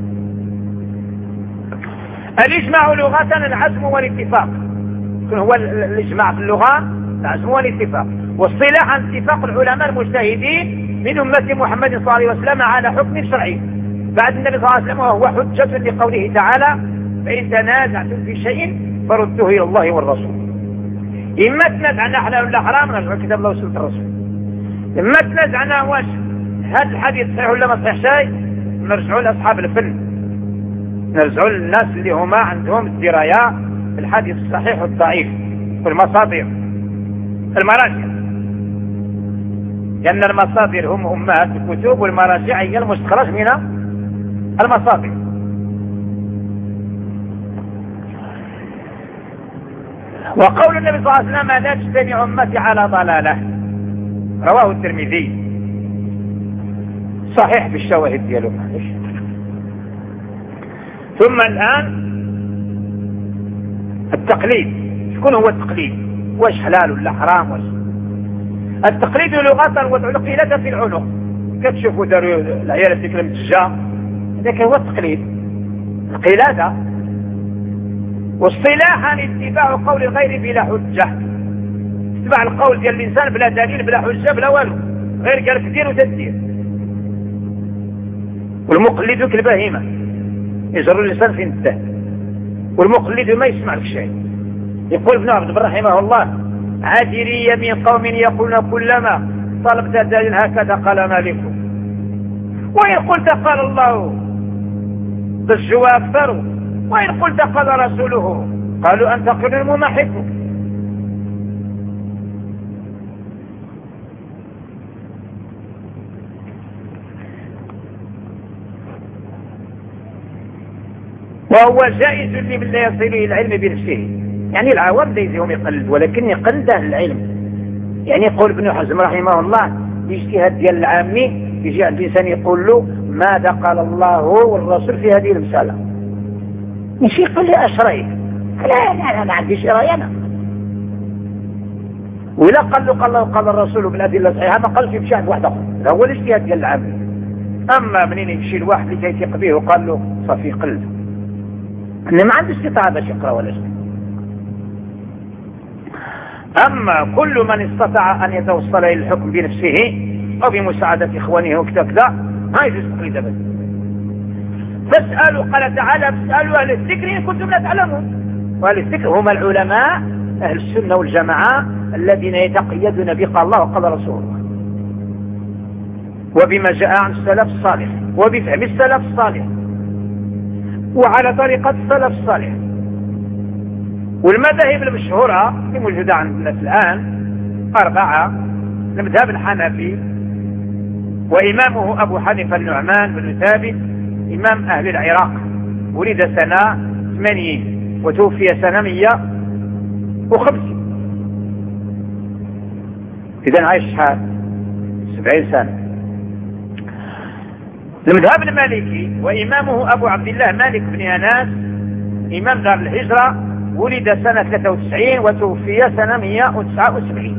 الإجماع لغة العزم والاتفاق، هو الإجماع في اللغة العزم والاتفاق، والصلاح اتفاق العلماء المجتهدين من أمة محمد صلى الله عليه وسلم على حكم شرعي بعد النبي صلى الله عليه وسلم، وهو حجة لقوله تعالى: فإن تنازعتم في شيء فردوه إلى الله والرسول. إما تنازعنا حلال ولا حرام نرجعوا كتاب الله وسنة الرسول. إما تنازعنا واش هذا الحديث صحيح ولا ما صحيح شيء نرجعوا لأصحاب الفن، نرجعوا للناس اللي هما عندهم الدراية في الحديث الصحيح والضعيف والمصادر المراجع، لأن المصادر هم أمهات الكتب والمراجع هي المستخرج من المصادر. وقول النبي صلى الله عليه وسلم: لا تجتمع أمتي على ضلالة، رواه الترمذي، صحيح بالشواهد ديالو. ثم الآن التقليد. شكون هو التقليد؟ واش حلال ولا حرام؟ واش التقليد لغة وضع القلادة في العنق. كتشوفوا داروا العيال في كلمة الجا، هذاك هو التقليد، القلادة. واصطلاحا اتباع قول الغير بلا حجة، اتباع القول ديال الإنسان بلا دليل بلا حجة بلا والو، غير قال كثير وتدير. والمقلد كالبهيمة يجر الإنسان في الدهر، والمقلد ما يسمع لك شيء. يقول ابن عبد البر رحمه الله: عاذري من قوم يقولون كلما طلبت دليل هكذا قال مالك، وإن قلت قال الله ضجوا أكثر، وإن قلت قال رسوله قالوا أنت قل الممحك. وهو جائز لمن لا يصل إلى العلم بنفسه، يعني العوام ليسهم يقلد، ولكن يقلد أهل العلم. يعني يقول ابن حزم رحمه الله: الاجتهاد ديال العامي يجي عند الإنسان يقول له ماذا قال الله والرسول في هذه المسألة، مش يقول لي اش رايك؟ لا انا ما عنديش راي انا. ولا قال له قال الله قال الرسول بالادله الصحيحه ما قالش يمشي عند واحد اخر، هذا هو الاجتهاد ديال العامي. اما منين يمشي لواحد اللي كيثق به وقال له صافي قلد، انا ما عندي استطاعه باش يقرا ولا شيء. اما كل من استطاع ان يتوصل الى الحكم بنفسه او بمساعده اخوانه وكذا كذا ما يجوز تقليد ابدا. فاسألوا، قال تعالى: فاسألوا أهل الذكر إن كنتم لا تعلمون. وأهل الذكر هم العلماء أهل السنة والجماعة الذين يتقيدون بقال الله وقال رسوله، وبما جاء عن السلف الصالح، وبفهم السلف الصالح، وعلى طريقة السلف الصالح. والمذاهب المشهورة اللي موجودة عند الناس الآن أربعة: المذهب الحنفي، وإمامه أبو حنيفة النعمان بن ثابت إمام أهل العراق، ولد سنة ثمانين وتوفي سنة مية وخمسين، إذن عايش شحال؟ سبعين سنة. المذهب المالكي وإمامه أبو عبد الله مالك بن أناس إمام دار الهجرة، ولد سنة ثلاثة وتسعين وتوفي سنة مية وتسعة وسبعين.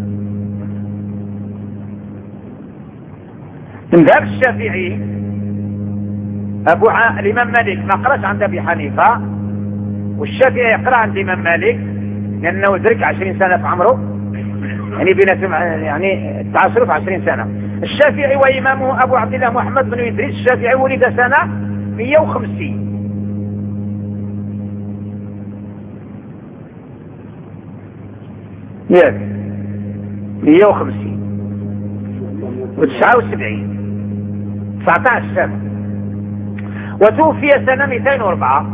المذهب الشافعي أبو ع... الإمام مالك ما قرأش عند أبي حنيفة، والشافعي يقرأ عند الإمام مالك لأنه درك عشرين سنة في عمره، يعني بيناتهم يعني تعاصروا في عشرين سنة. الشافعي وإمامه أبو عبد الله محمد بن إدريس الشافعي ولد سنة مية وخمسين. ياك مئة وخمسين وتسعة وسبعين تسعة عشر سنة، وتوفي سنة مئتين وأربعة.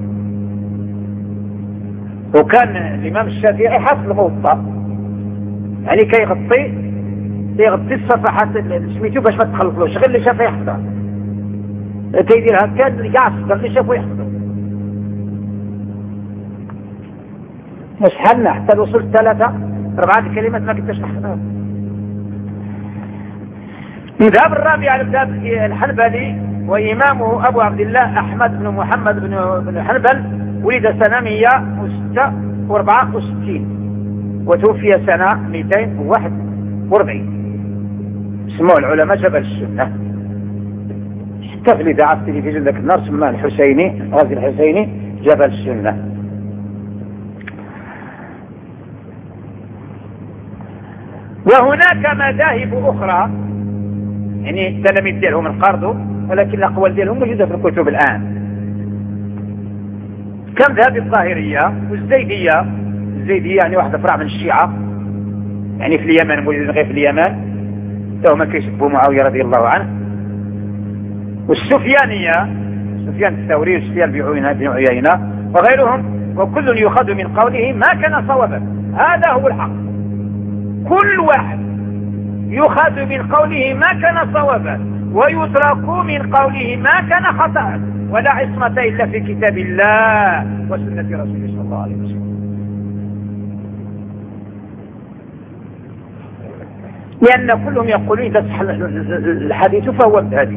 وكان الإمام الشافعي حفظ الموطأ، يعني كيغطي يغطي الصفحات سميتو باش ما تخلطلوش، غير اللي شافه يحفظها كيدير هكا كاع الصدر اللي شافه يحفظه. مش حالنا حتى وصلت ثلاثة أربعة الكلمات ما كنتش نحفظها. المذهب الرابع على المذهب الحنبلي وإمامه أبو عبد الله أحمد بن محمد بن حنبل، ولد سنة مئة وستة وأربعة وستين وتوفي سنة مئتين وواحد وأربعين. سموه العلماء جبل السنة. حتى في الإذاعة في التلفزيون ذاك النهار سماه الحسيني، غازي الحسيني جبل السنة. وهناك مذاهب أخرى، يعني التلاميذ ديالهم انقرضوا، ولكن الأقوال ديالهم موجودة في الكتب الآن، كمذهب الظاهرية والزيدية. الزيدية يعني واحدة فرع من الشيعة، يعني في اليمن، موجودين غير في اليمن، هما كيسبوا معاوية رضي الله عنه. والسفيانية، سفيان الثوري وسفيان بن عيينة وغيرهم، وكل يؤخذ من قوله ما كان صوابا. هذا هو الحق، كل واحد يؤخذ من قوله ما كان صوابا ويترك من قوله ما كان خطأ، ولا عصمة إلا في كتاب الله وسنة رسوله صلى الله عليه وسلم. لأن كلهم يقولون إذا صح الحديث فهو مذهبي.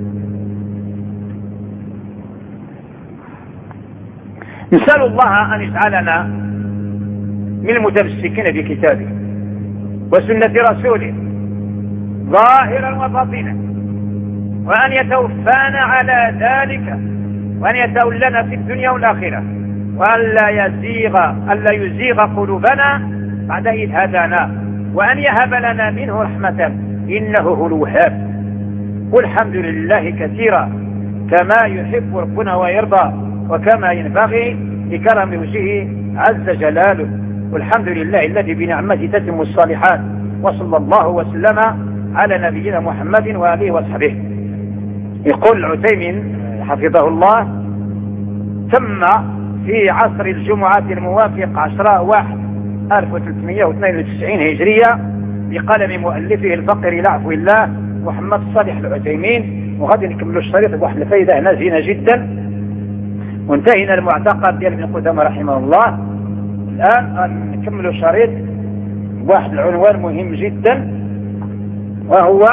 نسأل الله أن يجعلنا من المتمسكين بكتابه وسنة رسوله ظاهرا وباطنا، وأن يتوفانا على ذلك، وأن يتولنا في الدنيا والآخرة، وأن لا يزيغ أن لا يزيغ قلوبنا بعد إذ هدانا، وأن يهب لنا منه رحمة إنه هو الوهاب. والحمد لله كثيرا كما يحب ربنا ويرضى، وكما ينبغي لكرم وجهه عز جلاله. والحمد لله الذي بنعمته تتم الصالحات. وصلى الله وسلم على نبينا محمد وآله وصحبه. يقول العثيمين حفظه الله: تم في عصر الجمعة الموافق عشرة واحد ألف وثلاثمئة واثنين وتسعين هجرية بقلم مؤلفه الفقر إلى عفو الله محمد صالح العثيمين. وغادي نكملوا الشريط بواحد الفائدة هنا زينة جدا. وانتهينا المعتقد ديال ابن قدامة رحمه الله. الآن نكملوا الشريط بواحد العنوان مهم جدا، وهو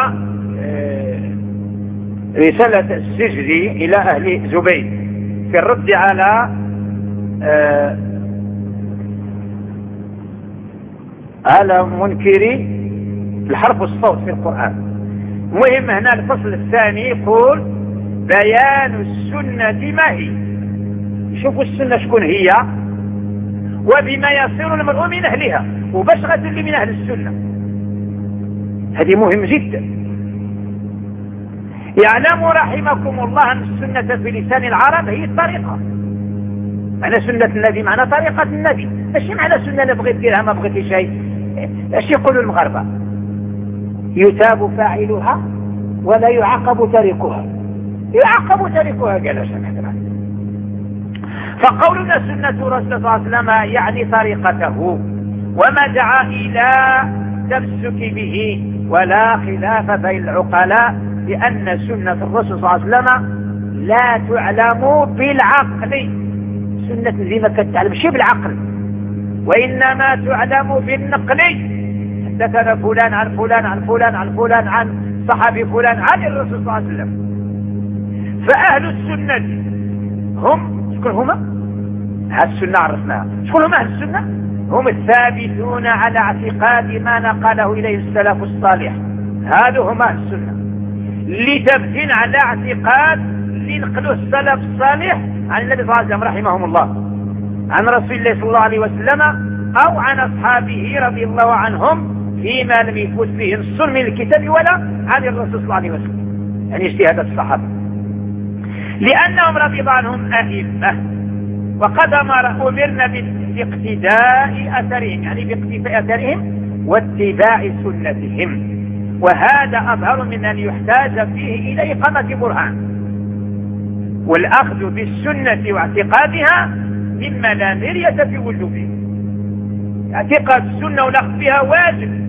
رسالة السجدي إلى أهل زبيد في الرد على على منكري الحرف والصوت في القرآن. مهم هنا الفصل الثاني يقول بيان السنة ما هي. شوفوا السنة شكون هي وبما يصير المرء من أهلها، وباش غتولي من أهل السنة. هذه مهم جدا. يعلم رحمكم الله أن السنة في لسان العرب هي الطريقة. معنى سنة النبي معنى طريقة النبي، ماشي معنى سنة أنا بغيت ديرها ما بغيت شيء. ايش يقولوا المغاربة؟ يتاب فاعلها ولا يعاقب تاركها. يعاقب تاركها قال شيخنا. فقولنا سنة رسول الله صلى الله عليه وسلم يعني طريقته وما دعا إلى تمسك به، ولا خلاف بين العقلاء لأن سنة الرسول صلى الله عليه وسلم لا تعلم بالعقل. سنة زي ما كتعلم شي بالعقل، وإنما تعلم بالنقل. حدثنا فلان عن فلان عن فلان عن فلان عن صحابي فلان عن الرسول صلى الله عليه وسلم. فأهل السنة هم شكون هما؟ هذه السنة عرفناها. شكون هما أهل السنة؟ هم الثابتون على اعتقاد ما نقله إليه السلف الصالح. هذا هما أهل السنة لثبت على اعتقاد لنقله السلف الصالح عن النبي صلى الله عليه وسلم رحمهم الله، عن رسول الله صلى الله عليه وسلم، أو عن أصحابه رضي الله عنهم فيما لم يفوت فيه نص من الكتاب ولا عن الرسول صلى الله عليه وسلم، يعني اجتهادات الصحابة، لأنهم رضي الله عنهم أئمة، وقد أمرنا باقتداء أثرهم، يعني باقتداء أثرهم واتباع سنتهم، وهذا أظهر من أن يحتاج فيه إلى إقامة برهان، والأخذ بالسنة واعتقادها مما لا مرية في وجوبه. اعتقاد السنة والأخذ بها واجب،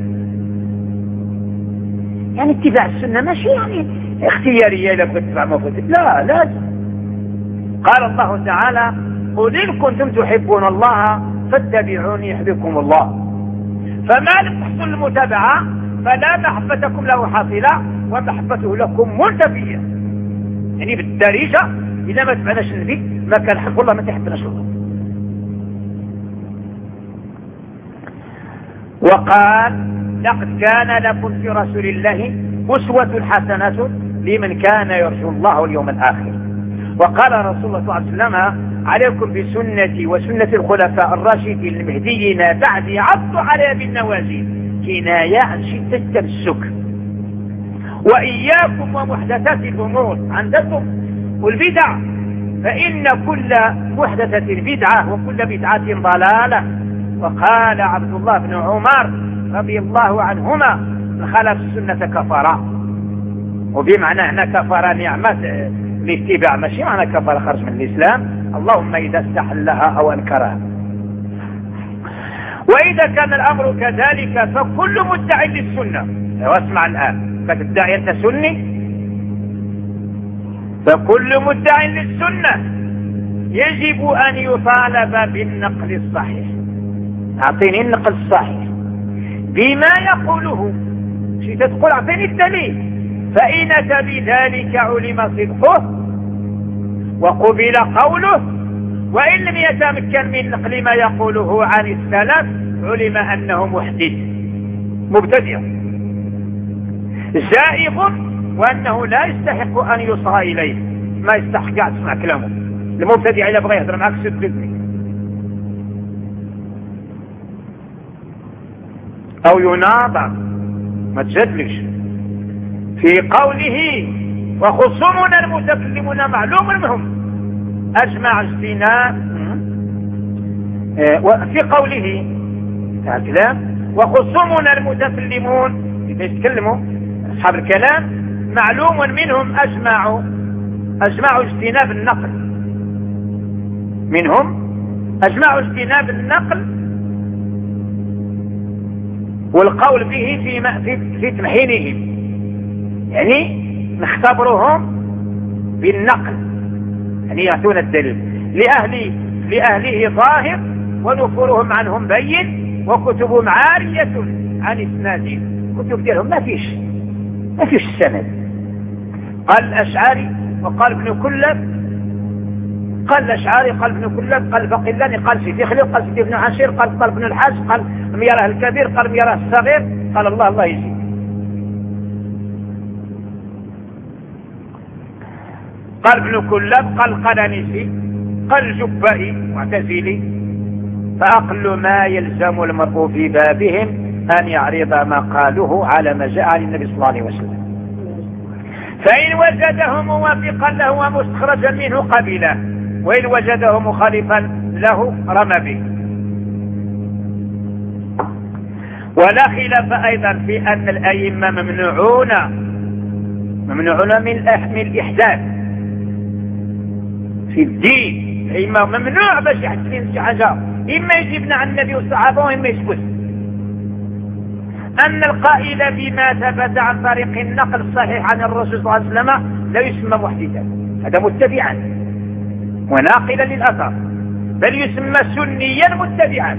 يعني اتباع السنة ماشي يعني اختيارية إذا كنت تتبع ما كنت، لا لازم. قال الله تعالى: قل إن كنتم تحبون الله فاتبعوني يحببكم الله. فما لم تحصل المتابعة فلا محبتكم له حاصلة ومحبته لكم منتفية. يعني بالدارجة إذا ما تبعناش النبي ما كان حب الله ما تحبناش الله. وقال: لقد كان لكم في رسول الله أسوة حسنة لمن كان يرجو الله واليوم الآخر. وقال رسول الله صلى الله عليه وسلم: عليكم بسنتي وسنة الخلفاء الراشدين المهديين بعدي عضوا عليها بالنواجذ، كناية عن شدة التمسك. وإياكم ومحدثات الأمور، عندكم والبدع، فإن كل محدثة بدعة وكل بدعة ضلالة. وقال عبد الله بن عمر رضي الله عنهما: من خالف السنة كفر. وبمعنى هنا كفر نعمة الاتباع، ماشي معنى كفر خرج من الإسلام، اللهم إذا استحلها أو أنكرها. وإذا كان الأمر كذلك فكل مدعي للسنة، واسمع الآن، فتدعي أنت سني، فكل مدعي للسنة يجب أن يطالب بالنقل الصحيح. أعطيني النقل الصحيح بما يقوله، شي تقول أعطيني الدليل، فإن أتى بذلك علم صدقه وقبل قوله، وإن لم يتمكن من نقل ما يقوله عن السلف علم أنه محدث مبتدع زائغ، وأنه لا يستحق أن يصغى إليه، ما يستحق قاعد تسمع كلامه. المبتدع إذا بغى يهضر معك سد بإذنك أو يناظر ما تجادلش. في قوله: وخصومنا المتكلمون معلوم منهم أجمع اجتناب، في قوله تعالى الكلام: وخصومنا المتكلمون إذا يتكلموا أصحاب الكلام معلوم منهم أجمعوا أجمعوا اجتناب النقل، منهم أجمعوا اجتناب النقل والقول به في في, في تمحينهم، يعني نختبرهم بالنقل، يعني يعطون الدليل. لأهل لأهله ظاهر ونفورهم عنهم بين، وكتبهم عارية عن إسنادهم، كتب ديالهم ما فيش ما فيش السند. قال الأشعري وقال ابن كلب، قال الأشعري قال ابن كلب، قال الباقلاني، قال سيدي خليل، قال سيدي ابن عاشر، قال قال ابن الحاج، قال لم يراه الكبير، قال لم يراه الصغير، قال الله الله يجزيه. قال ابن كلب، قال القنانيسي، قال الجبائي معتزلي. فأقل ما يلزم المرء في بابهم أن يعرض ما قالوه على ما جاء عن النبي صلى الله عليه وسلم، فإن وجده موافقا له ومستخرجا منه قبله، وإن وجده مخالفا له رمى به. ولا خلاف أيضا في أن الأئمة ممنوعون ممنوعون من الإحداث في الدين. الأئمة ممنوع باش يحدثين شي حاجة، إما يجيبنا عن النبي والصحابة وإما يسكت. أن القائل بما ثبت عن طريق النقل الصحيح عن الرسول صلى الله عليه وسلم لا يسمى محدثا، هذا متبعا وناقلا للأثر، بل يسمى سنيا متبعا،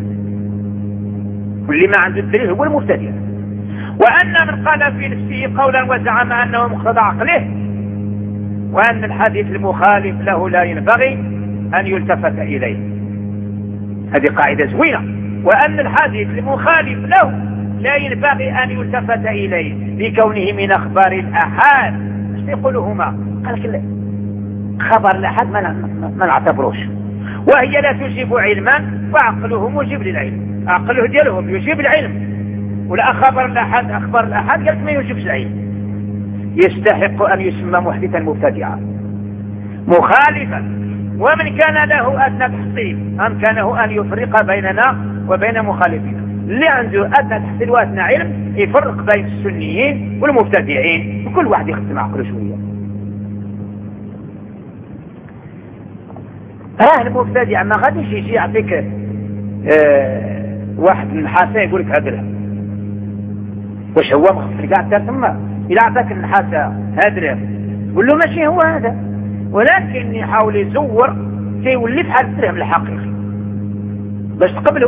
كل ما عنده الدليل هو المبتدع. وأن من قال في نفسه قولا وزعم أنه مقتضى عقله، وأن الحديث المخالف له لا ينبغي أن يلتفت إليه، هذه قاعدة زوينة. وأن الحديث المخالف له لا ينبغي أن يلتفت إليه لكونه من أخبار الأحاد. ايش يقولهما؟ قال لك خبر الأحاد ما نعتبروش، وهي لا تجيب علما، وعقله مجيب للعلم، عقله ديالهم يجيب العلم، ولا خبر الأحاد أخبار الأحاد قالت ما يجيبش العلم. يستحق أن يسمى محدثا مبتدعا مخالفا. ومن كان له أدنى تحصيل أمكنه أن يفرق بيننا وبين مخالفنا. اللي عنده أدنى تحصيل وأدنى علم يفرق بين السنيين والمبتدعين، وكل واحد يخدم عقله شوية. اه المبتدع ما غاديش يجي يعطيك اه واحد النحاسة يقول لك هذا واش هو مخفي كاع حتى ثم إلا عطاك النحاسة هذا قول له ماشي هو هذا، ولكن يحاول يزور سيولي بحال الدرهم الحقيقي باش تقبله.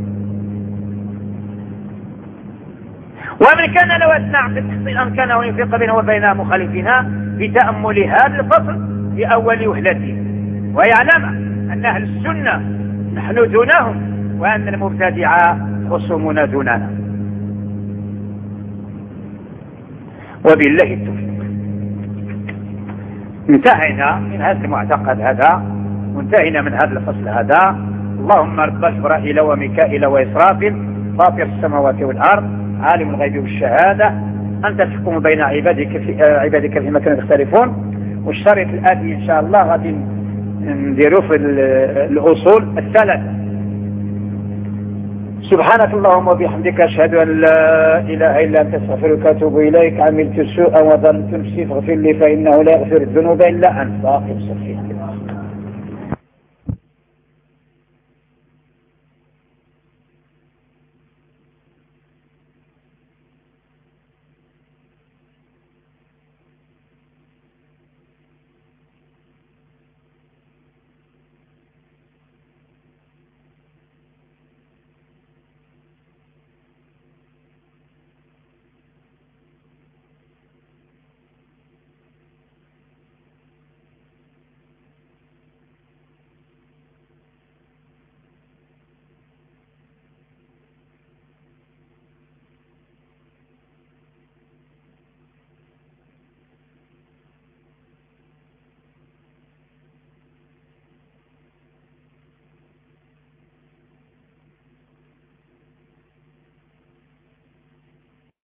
ومن كان لو أثناء عقد التحصيل أمكانه أن يفرق بينه وبين مخالفنا بتأمل هذا الفصل في أول وهلته، ويعلم أن أهل السنة نحن دونهم، وأن المبتدع خصومنا دوننا. وبالله التوفيق. انتهينا من هذا المعتقد هذا، وانتهينا من هذا الفصل هذا. اللهم رب جبرائيل وميكائيل وإسرافيل فاطر السماوات والأرض عالم الغيب والشهادة، أنت تحكم بين عبادك في عبادك فيما كانوا يختلفون. والشريط الآتي إن شاء الله غادي نديروا في الأصول الثلاثة. سبحانك اللهم وبحمدك أشهد أن لا إله إلا أنت أستغفرك وأتوب إليك. عملت سوءا وظلمت نفسي فاغفر لي فإنه لا يغفر الذنوب إلا أنت. باقي